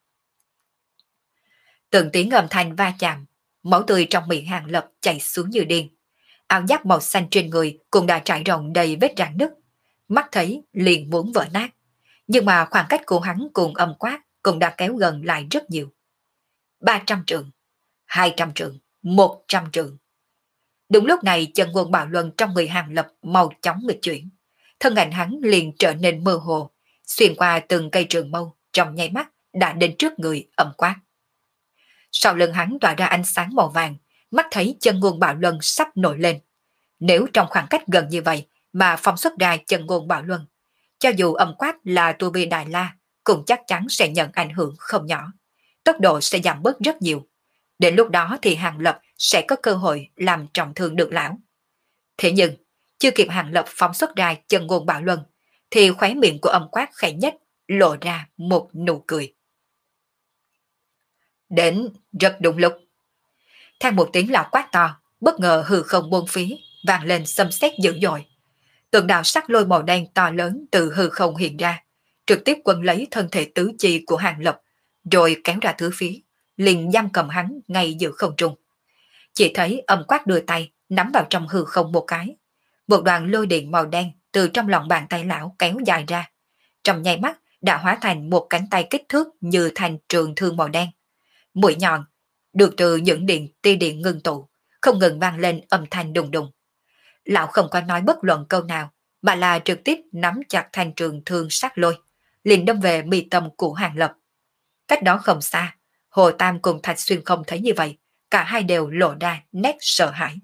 Từng tiếng âm thanh va chạm, máu tươi trong miệng Hàng Lập chảy xuống như điên. Áo giáp màu xanh trên người cũng đã trải rộng đầy vết rạn nứt, mắt thấy liền muốn vỡ nát. Nhưng mà khoảng cách của hắn cùng âm quát cũng đã kéo gần lại rất nhiều. Ba trăm trượng, hai trăm trượng, một trăm trượng. Đúng lúc này chân quân bạo luân trong người Hàng Lập mau chóng nghịch chuyển. Thân ảnh hắn liền trở nên mơ hồ, xuyên qua từng cây trường mâu, trong nháy mắt đã đến trước người âm quát. Sau lưng hắn tỏa ra ánh sáng màu vàng, mắt thấy chân ngôn bạo luân sắp nổi lên. Nếu trong khoảng cách gần như vậy mà phóng xuất ra chân ngôn bạo luân, cho dù âm quát là tu vi đại la, cũng chắc chắn sẽ nhận ảnh hưởng không nhỏ. Tốc độ sẽ giảm bớt rất nhiều. Đến lúc đó thì Hàng Lập sẽ có cơ hội làm trọng thương được lão. Thế nhưng, chưa kịp Hàng Lập phóng xuất ra chân ngôn bạo luân, thì khóe miệng của âm quát khẽ nhất lộ ra một nụ cười. Đến rất đúng lúc. Theo một tiếng lão quát to, bất ngờ hư không buông phí, vang lên xâm xét dữ dội. Tượng đạo sắc lôi màu đen to lớn từ hư không hiện ra, trực tiếp quấn lấy thân thể tứ chi của Hàng Lập, rồi kéo ra thứ phía, liền giam cầm hắn ngay giữa không trung. Chỉ thấy âm quát đưa tay, nắm vào trong hư không một cái. Một đoàn lôi điện màu đen từ trong lòng bàn tay lão kéo dài ra. Trong nháy mắt đã hóa thành một cánh tay kích thước như thành trường thương màu đen. Mũi nhọn được từ những điện tia điện ngưng tụ, không ngừng vang lên âm thanh đùng đùng. Lão không có nói bất luận câu nào, mà là trực tiếp nắm chặt thanh trường thương sắc lôi, liền đâm về mi tâm của Hàng Lập. Cách đó không xa, Hồ Tam cùng Thạch Xuyên không thấy như vậy, cả hai đều lộ ra nét sợ hãi.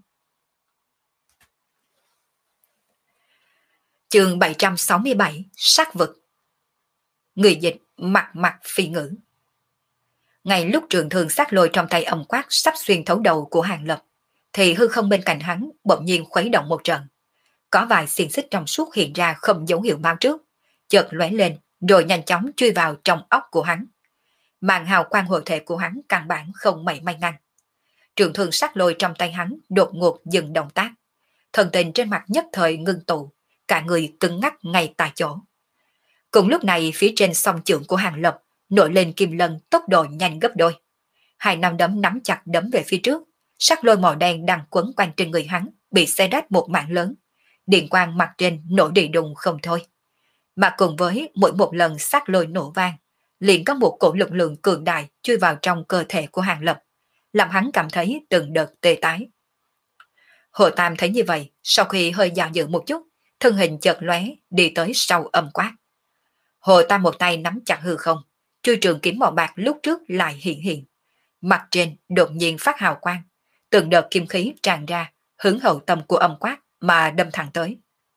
Chương bảy trăm sáu mươi bảy, sát vực. Người dịch mặt mặt phi ngữ. Ngay lúc trường thương sát lôi trong tay âm quát sắp xuyên thấu đầu của Hàng Lập, thì hư không bên cạnh hắn bỗng nhiên khuấy động một trận. Có vài xiềng xích trong suốt hiện ra không dấu hiệu báo trước, chợt lóe lên rồi nhanh chóng chui vào trong óc của hắn. Màn hào quang hộ thể của hắn căn bản không mảy may ngăn. Trường thương sát lôi trong tay hắn đột ngột dừng động tác. Thần tình trên mặt nhất thời ngưng tụ, cả người cứng ngắc ngay tại chỗ. Cùng lúc này phía trên song chưởng của Hàng Lập nổi lên kim lân tốc độ nhanh gấp đôi. Hai nắm đấm nắm chặt đấm về phía trước, sắc lôi màu đen đang quấn quanh trên người hắn bị xé rách một mảng lớn. Điện quang mặt trên nổi đi đùng không thôi. Mà cùng với mỗi một lần sắc lôi nổ vang, liền có một cổ lực lượng cường đại chui vào trong cơ thể của Hàng Lập, làm hắn cảm thấy từng đợt tê tái. Hồ Tam thấy như vậy, sau khi hơi dò dự một chút, thân hình chợt lóe đi tới sau âm quát. Hồ Tam một tay nắm chặt hư không, chuôi trường kiếm màu bạc lúc trước lại hiện hiện. Mặt trên đột nhiên phát hào quang, từng đợt kim khí tràn ra, hướng hậu tâm của âm quát mà đâm thẳng tới.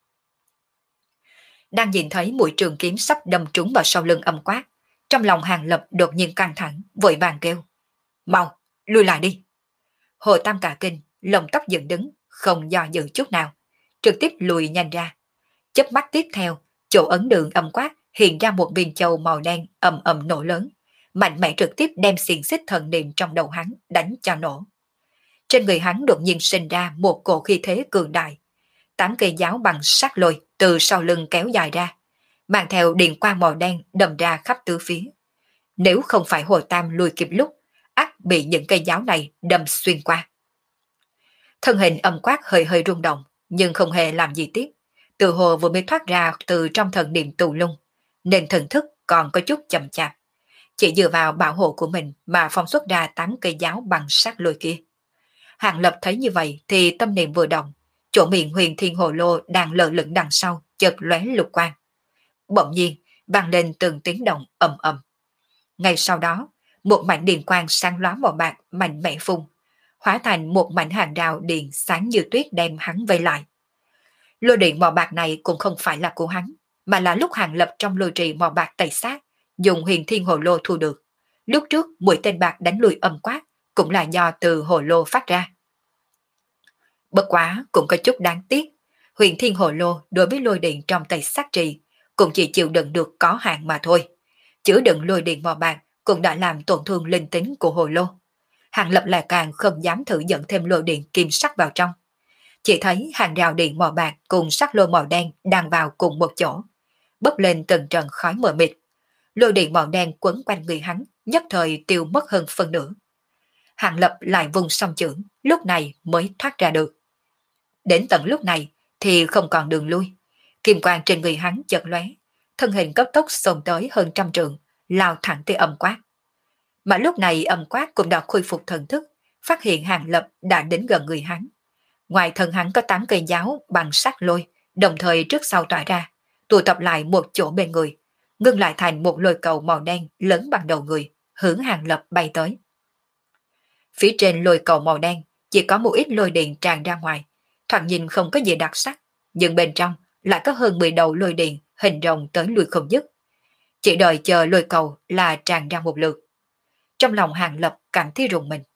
Đang nhìn thấy mũi trường kiếm sắp đâm trúng vào sau lưng âm quát, trong lòng Hàng Lập đột nhiên căng thẳng, vội vàng kêu: "Mau, lùi lại đi!" Hồ Tam cả kinh, lông tóc dựng đứng, không do dự chút nào, trực tiếp lùi nhanh ra. Chớp mắt tiếp theo, chỗ ấn đường âm quát hiện ra một viên châu màu đen ầm ầm nổ lớn, mạnh mẽ trực tiếp đem xiềng xích thần niệm trong đầu hắn đánh cho nổ. Trên người hắn đột nhiên sinh ra một cổ khí thế cường đại. Tám cây giáo bằng sắt lôi từ sau lưng kéo dài ra, mang theo điện quang màu đen đâm ra khắp tứ phía. Nếu không phải Hồ Tam lùi kịp lúc, ắt bị những cây giáo này đâm xuyên qua. Thân hình âm quát hơi hơi rung động, nhưng không hề làm gì tiếp. Từ hồ vừa mới thoát ra từ trong thần niệm tù lung, nên thần thức còn có chút chậm chạp. Chỉ dựa vào bảo hộ của mình mà phóng xuất ra tám cây giáo bằng sắt lôi kia. Hàng Lập thấy như vậy thì tâm niệm vừa động, chỗ miệng huyền thiên hồ lô đang lờ lửng đằng sau chợt lóe lục quang. Bỗng nhiên vang lên từng tiếng động ầm ầm. Ngay sau đó, một mảnh điện quang sáng lóa màu bạc mạnh mẽ phun, hóa thành một mảnh hàng rào điện sáng như tuyết đem hắn vây lại. Lôi điện màu bạc này cũng không phải là của hắn, mà là lúc Hàng Lập trong lôi trì màu bạc tẩy sát, dùng huyền thiên hồ lô thu được. Lúc trước mũi tên bạc đánh lùi âm quát cũng là do từ hồ lô phát ra. Bất quá cũng có chút đáng tiếc, huyền thiên hồ lô đối với lôi điện trong tẩy sát trì cũng chỉ chịu đựng được có hạn mà thôi. Chứa đựng lôi điện màu bạc cũng đã làm tổn thương linh tính của hồ lô. Hàng Lập lại càng không dám thử dẫn thêm lôi điện kim sắc vào trong. Chỉ thấy hàng rào điện màu bạc cùng sắc lôi màu đen đang vào cùng một chỗ, bốc lên từng trận khói mờ mịt. Lôi điện màu đen quấn quanh người hắn, nhất thời tiêu mất hơn phân nửa. Hàng Lập lại vùng song chưởng, lúc này mới thoát ra được. Đến tận lúc này thì không còn đường lui. Kim quang trên người hắn chợt lóe, thân hình cấp tốc xông tới hơn trăm trượng, lao thẳng tới âm quát. Mà lúc này âm quát cũng đã khôi phục thần thức, phát hiện Hàng Lập đã đến gần người hắn. Ngoài thân hắn có tám cây giáo bằng sắc lôi, đồng thời trước sau tỏa ra, tụ tập lại một chỗ bên người, ngưng lại thành một lôi cầu màu đen lớn bằng đầu người, hướng Hàng Lập bay tới. Phía trên lôi cầu màu đen chỉ có một ít lôi điện tràn ra ngoài, thoạt nhìn không có gì đặc sắc, nhưng bên trong lại có hơn mười đầu lôi điện hình rồng tới lui không dứt. Chỉ đợi chờ lôi cầu là tràn ra một lượt. Trong lòng Hàng Lập cảm thấy rùng mình.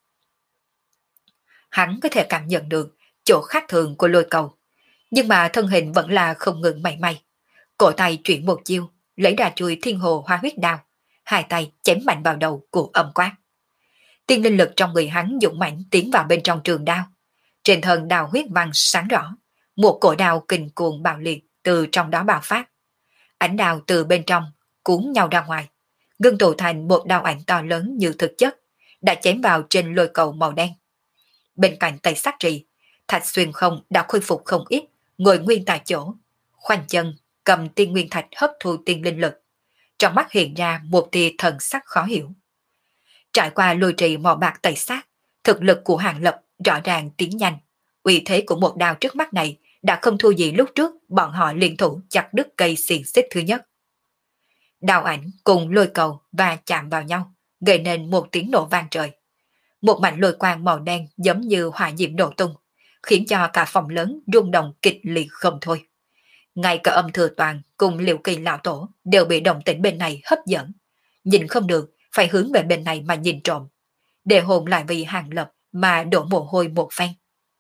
Hắn có thể cảm nhận được chỗ khác thường của lôi cầu, nhưng mà thân hình vẫn là không ngừng mảy may. Cổ tay chuyển một chiêu, lấy ra chuôi thiên hồ hoa huyết đao, hai tay chém mạnh vào đầu của âm quát. Tiên linh lực trong người hắn dũng mãnh tiến vào bên trong trường đao. Trên thân đao huyết văn sáng rõ, một cổ đao kình cuồng bạo liệt từ trong đó bạo phát. Ánh đao từ bên trong cuốn nhau ra ngoài, ngưng tụ thành một đao ảnh to lớn như thực chất, đã chém vào trên lôi cầu màu đen. Bên cạnh tay sắc trì, Thạch Xuyên Không đã khôi phục không ít, ngồi nguyên tại chỗ, khoanh chân cầm tiên nguyên thạch hấp thu tiên linh lực. Trong mắt hiện ra một tia thần sắc khó hiểu. Trải qua lôi trì màu bạc tẩy sát, thực lực của Hàng Lập rõ ràng tiến nhanh. Uy thế của một đao trước mắt này đã không thua gì lúc trước bọn họ liên thủ chặt đứt cây xiềng xích thứ nhất. Đao ảnh cùng lôi cầu và chạm vào nhau, gây nên một tiếng nổ vang trời. Một mảnh lôi quang màu đen giống như hỏa diệm nổ tung, khiến cho cả phòng lớn rung động kịch liệt không thôi. Ngay cả Âm Thừa Toàn cùng Liễu Kỳ lão tổ đều bị động tĩnh bên này hấp dẫn, nhìn không được phải hướng về bên này mà nhìn trộm, để hồn lại vì Hàng Lập mà đổ mồ hôi một phen.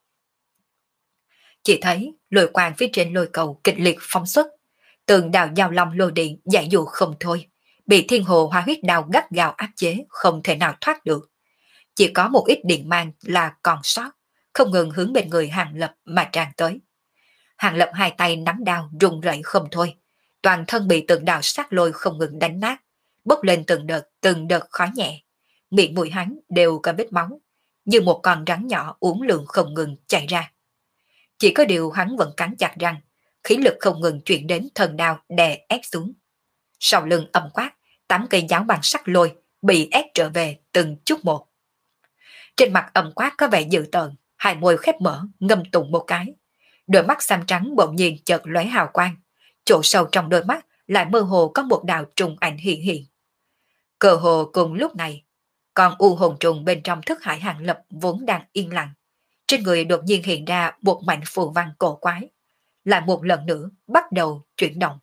Chỉ thấy lôi quang phía trên lôi cầu kịch liệt phóng xuất, từng đạo giao long lôi điện giải dụ không thôi, bị thiên hồ hoa huyết đao gắt gao áp chế, không thể nào thoát được. Chỉ có một ít điện mang là còn sót, không ngừng hướng bên người Hàng Lập mà tràn tới. Hàng Lập hai tay nắm đao run rẩy không thôi, toàn thân bị từng đạo sát lôi không ngừng đánh nát, bốc lên từng đợt từng đợt khói nhẹ. Miệng mũi hắn đều có vết máu, như một con rắn nhỏ uốn lượn không ngừng chạy ra. Chỉ có điều hắn vẫn cắn chặt răng, khí lực không ngừng chuyển đến thần đao đè ép xuống. Sau lưng âm quát, tám cây giáo bằng sắc lôi bị ép trở về từng chút một. Trên mặt âm quát có vẻ dữ tợn, hai môi khép mở, ngâm tụng một cái. Đôi mắt xám trắng bỗng nhiên chợt lóe hào quang, chỗ sâu trong đôi mắt lại mơ hồ có một đạo trùng ảnh hiện hiện. Cơ hồ cùng lúc này, con u hồn trùng bên trong thức hải Hàng Lập vốn đang yên lặng, trên người đột nhiên hiện ra một mảnh phù văn cổ quái, lại một lần nữa bắt đầu chuyển động.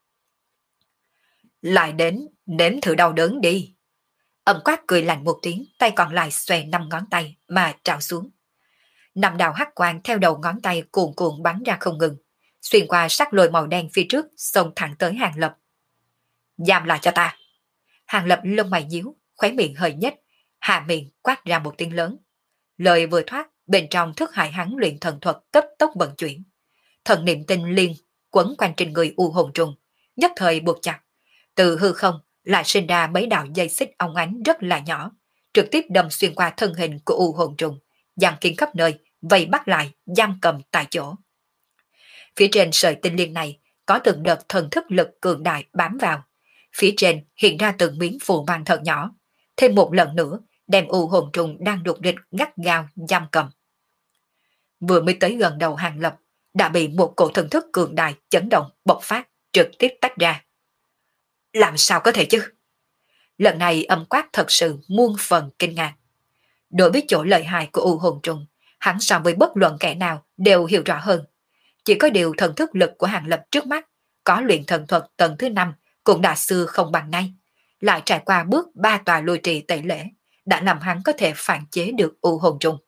Lại đến, nếm thử đau đớn đi. Âm quát cười lạnh một tiếng, tay còn lại xòe năm ngón tay mà trào xuống. Năm đạo hắc quang theo đầu ngón tay cuồn cuộn bắn ra không ngừng, xuyên qua sắc lôi màu đen phía trước, xông thẳng tới Hàng Lập. Giam lại cho ta. Hàng Lập lông mày nhíu, khóe miệng hơi nhếch, hạ miệng quát ra một tiếng lớn. Lời vừa thoát, bên trong thức hải hắn luyện thần thuật cấp tốc vận chuyển. Thần niệm tinh liên quấn quanh trên người u hồn trùng, nhất thời buộc chặt. Từ hư không lại sinh ra mấy đạo dây xích óng ánh rất là nhỏ, trực tiếp đâm xuyên qua thân hình của u hồn trùng, giăng kiến khắp nơi, vây bắt lại, giam cầm tại chỗ. Phía trên sợi tinh liên này có từng đợt thần thức lực cường đại bám vào. Phía trên hiện ra từng miếng phù văn thật nhỏ, thêm một lần nữa đem u hồn trùng đang đột địch gắt gao giam cầm. vừa mới tới gần đầu Hàng Lập, đã bị một cổ thần thức cường đại chấn động bộc phát, trực tiếp tách ra. Làm sao có thể chứ? Lần này âm quát thật sự muôn phần kinh ngạc. Đối với chỗ lợi hại của U hồn trùng, hắn so với bất luận kẻ nào đều hiểu rõ hơn. Chỉ có điều thần thức lực của Hàng Lập trước mắt, có luyện thần thuật tầng thứ năm cũng đã xưa không bằng nay. Lại trải qua bước ba tòa lôi trì tẩy lễ, đã làm hắn có thể phản chế được U hồn trùng.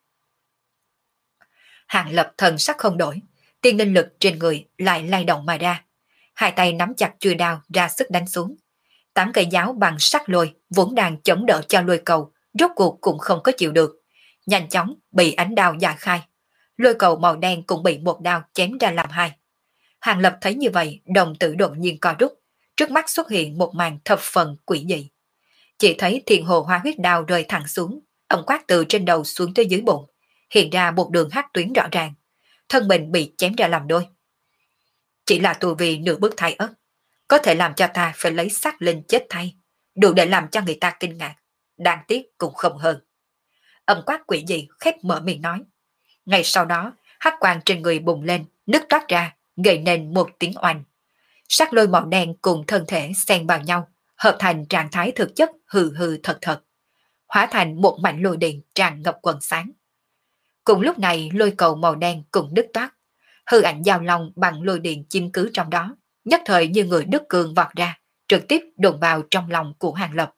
Hàng Lập thần sắc không đổi, tiên linh lực trên người lại lay động mà ra. Hai tay nắm chặt chuôi đao ra sức đánh xuống. Tám cây giáo bằng sắt lôi vốn đang chống đỡ cho lôi cầu, rốt cuộc cũng không có chịu được. Nhanh chóng bị ánh đao giải khai. Lôi cầu màu đen cũng bị một đao chém ra làm hai. Hàng Lập thấy như vậy, đồng tử đột nhiên co rút, trước mắt xuất hiện một màn thập phần quỷ dị. Chỉ thấy thiền hồ hoa huyết đao rơi thẳng xuống, ống quát từ trên đầu xuống tới dưới bụng, hiện ra một đường hắc tuyến rõ ràng. Thân mình bị chém ra làm đôi. Chỉ là tu vi nửa bước thái ớt, có thể làm cho ta phải lấy xác linh chết thay, đủ để làm cho người ta kinh ngạc, đáng tiếc cũng không hơn. Âm quát quỷ dị khép mở miệng nói. Ngay sau đó, hắc quang trên người bùng lên, nứt toát ra, gây nên một tiếng oanh. Sắc lôi màu đen cùng thân thể xen vào nhau, hợp thành trạng thái thực chất hừ hừ thật thật, hóa thành một mảnh lôi điện tràn ngập quần sáng. Cùng lúc này lôi cầu màu đen cũng nứt toát, hư ảnh giao long bằng lôi điện chiếm cứ trong đó, nhất thời như người đứt cường vọt ra, trực tiếp đụng vào trong lòng của Hàng Lập.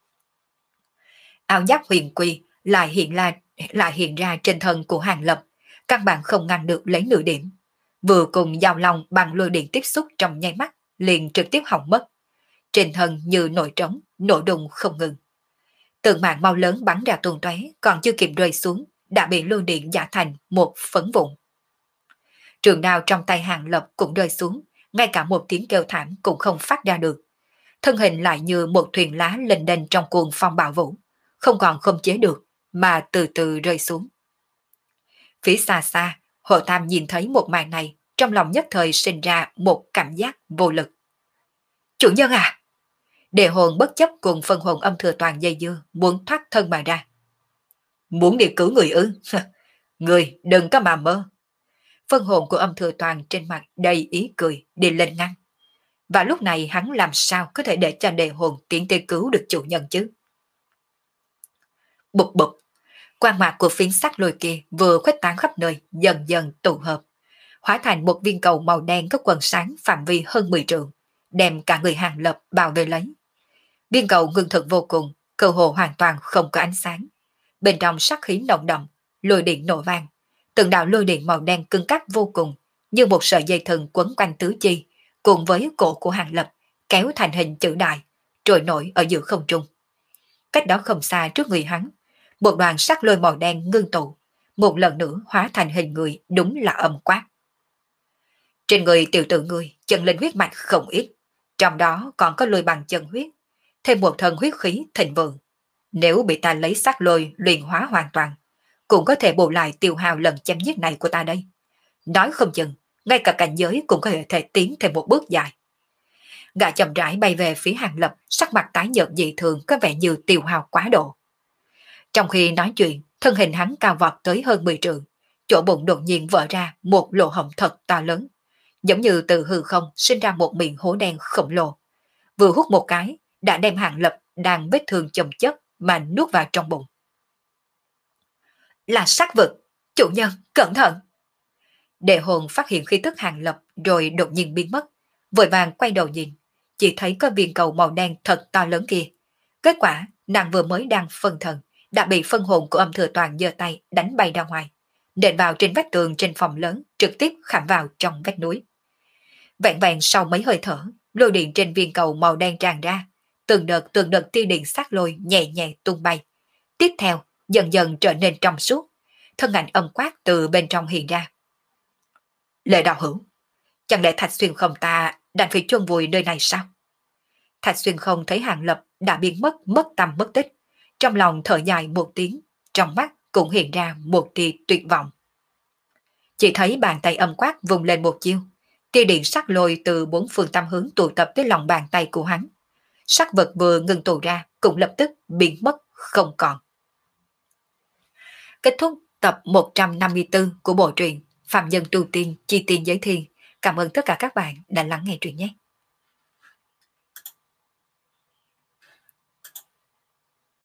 Áo giáp huyền quy lại hiện ra lại hiện ra trên thân của Hàng Lập, căn bản không ngăn được lấy nửa điểm. Vừa cùng giao long bằng lôi điện tiếp xúc trong nháy mắt, liền trực tiếp hỏng mất. Trên thân như nổi trống, nổ đùng không ngừng. Từng mảng mau lớn bắn ra tung tóe, còn chưa kịp rơi xuống, đã bị lôi điện giả thành một phấn vụn. Trường đao trong tay Hàng Lập cũng rơi xuống, ngay cả một tiếng kêu thảm cũng không phát ra được. Thân hình lại như một thuyền lá lênh đênh trong cuồng phong bạo vũ, không còn khống chế được, mà từ từ rơi xuống. Phía xa xa, Hồ Tam nhìn thấy một màn này, trong lòng nhất thời sinh ra một cảm giác vô lực. Chủ nhân à! Đề hồn bất chấp cùng phân hồn âm thừa toàn dây dưa, muốn thoát thân mà ra. Muốn đi cứu người ư? Người đừng có mà mơ. Phân hồn của âm thừa toàn trên mặt đầy ý cười, đi lên ngăn. Và lúc này hắn làm sao có thể để cho đề hồn tiến tới cứu được chủ nhân chứ? Bụp bụp, quang mạc của phiến sắt lôi kia vừa khuếch tán khắp nơi, dần dần tụ hợp, hóa thành một viên cầu màu đen có quần sáng phạm vi hơn mười trượng, đem cả người Hàng Lập bảo vệ lấy. Viên cầu ngưng thực vô cùng, cơ hồ hoàn toàn không có ánh sáng. Bên trong sắc khí nồng đậm, lôi điện nổ vang, từng đạo lôi điện màu đen cứng cáp vô cùng, như một sợi dây thừng quấn quanh tứ chi, cùng với cổ của Hàng Lập kéo thành hình chữ đại, trôi nổi ở giữa không trung. Cách đó không xa trước người hắn, một đoàn sắc lôi màu đen ngưng tụ, một lần nữa hóa thành hình người, đúng là âm quát. Trên người tiểu tử người chân linh huyết mạch không ít, trong đó còn có lôi bằng chân huyết, thêm một thần huyết khí thịnh vượng. Nếu bị ta lấy sắc lôi luyện hóa hoàn toàn, cũng có thể bù lại tiêu hao lần chém giết này của ta đây. Nói không chừng, ngay cả cảnh giới cũng có thể tiến thêm một bước dài. Gã chậm rãi bay về phía Hàng Lập, sắc mặt tái nhợt dị thường, có vẻ như tiêu hao quá độ. Trong khi nói chuyện, thân hình hắn cao vọt tới hơn mười trượng, chỗ bụng đột nhiên vỡ ra một lỗ hổng thật to lớn, giống như từ hư không sinh ra một miệng hố đen khổng lồ. Vừa hút một cái, đã đem Hàng Lập đang vết thương chồng chất mà nuốt vào trong bụng. Là sát vực, chủ nhân, cẩn thận! Đệ hồn phát hiện khí tức Hàng Lập rồi đột nhiên biến mất, vội vàng quay đầu nhìn, chỉ thấy có viên cầu màu đen thật to lớn kia. Kết quả, nàng vừa mới đang phân thần, đã bị phân hồn của âm thừa toàn giơ tay đánh bay ra ngoài, nện vào trên vách tường trên phòng lớn, trực tiếp khảm vào trong vách núi. Vẹn vẹn sau mấy hơi thở, lôi điện trên viên cầu màu đen tràn ra, từng đợt từng đợt tia điện sát lôi nhẹ nhẹ tung bay. Tiếp theo, dần dần trở nên trong suốt, thân ảnh âm quát từ bên trong hiện ra. Lệ đạo hữu, chẳng lẽ Thạch Xuyên không ta đành phải chôn vùi nơi này sao? Thạch Xuyên không thấy Hàng Lập đã biến mất mất tầm mất tích, trong lòng thở dài một tiếng, trong mắt cũng hiện ra một tia tuyệt vọng. Chỉ thấy bàn tay âm quát vùng lên một chiêu, tia điện sắc lôi từ bốn phương tám hướng tụ tập tới lòng bàn tay của hắn. Sắc vật vừa ngừng tụ ra cũng lập tức biến mất không còn. Kết thúc tập một trăm năm mươi tư của bộ truyện Phạm Nhân Tu Tiên Chi Tiên Giới Thiên. Cảm ơn tất cả các bạn đã lắng nghe truyện nhé.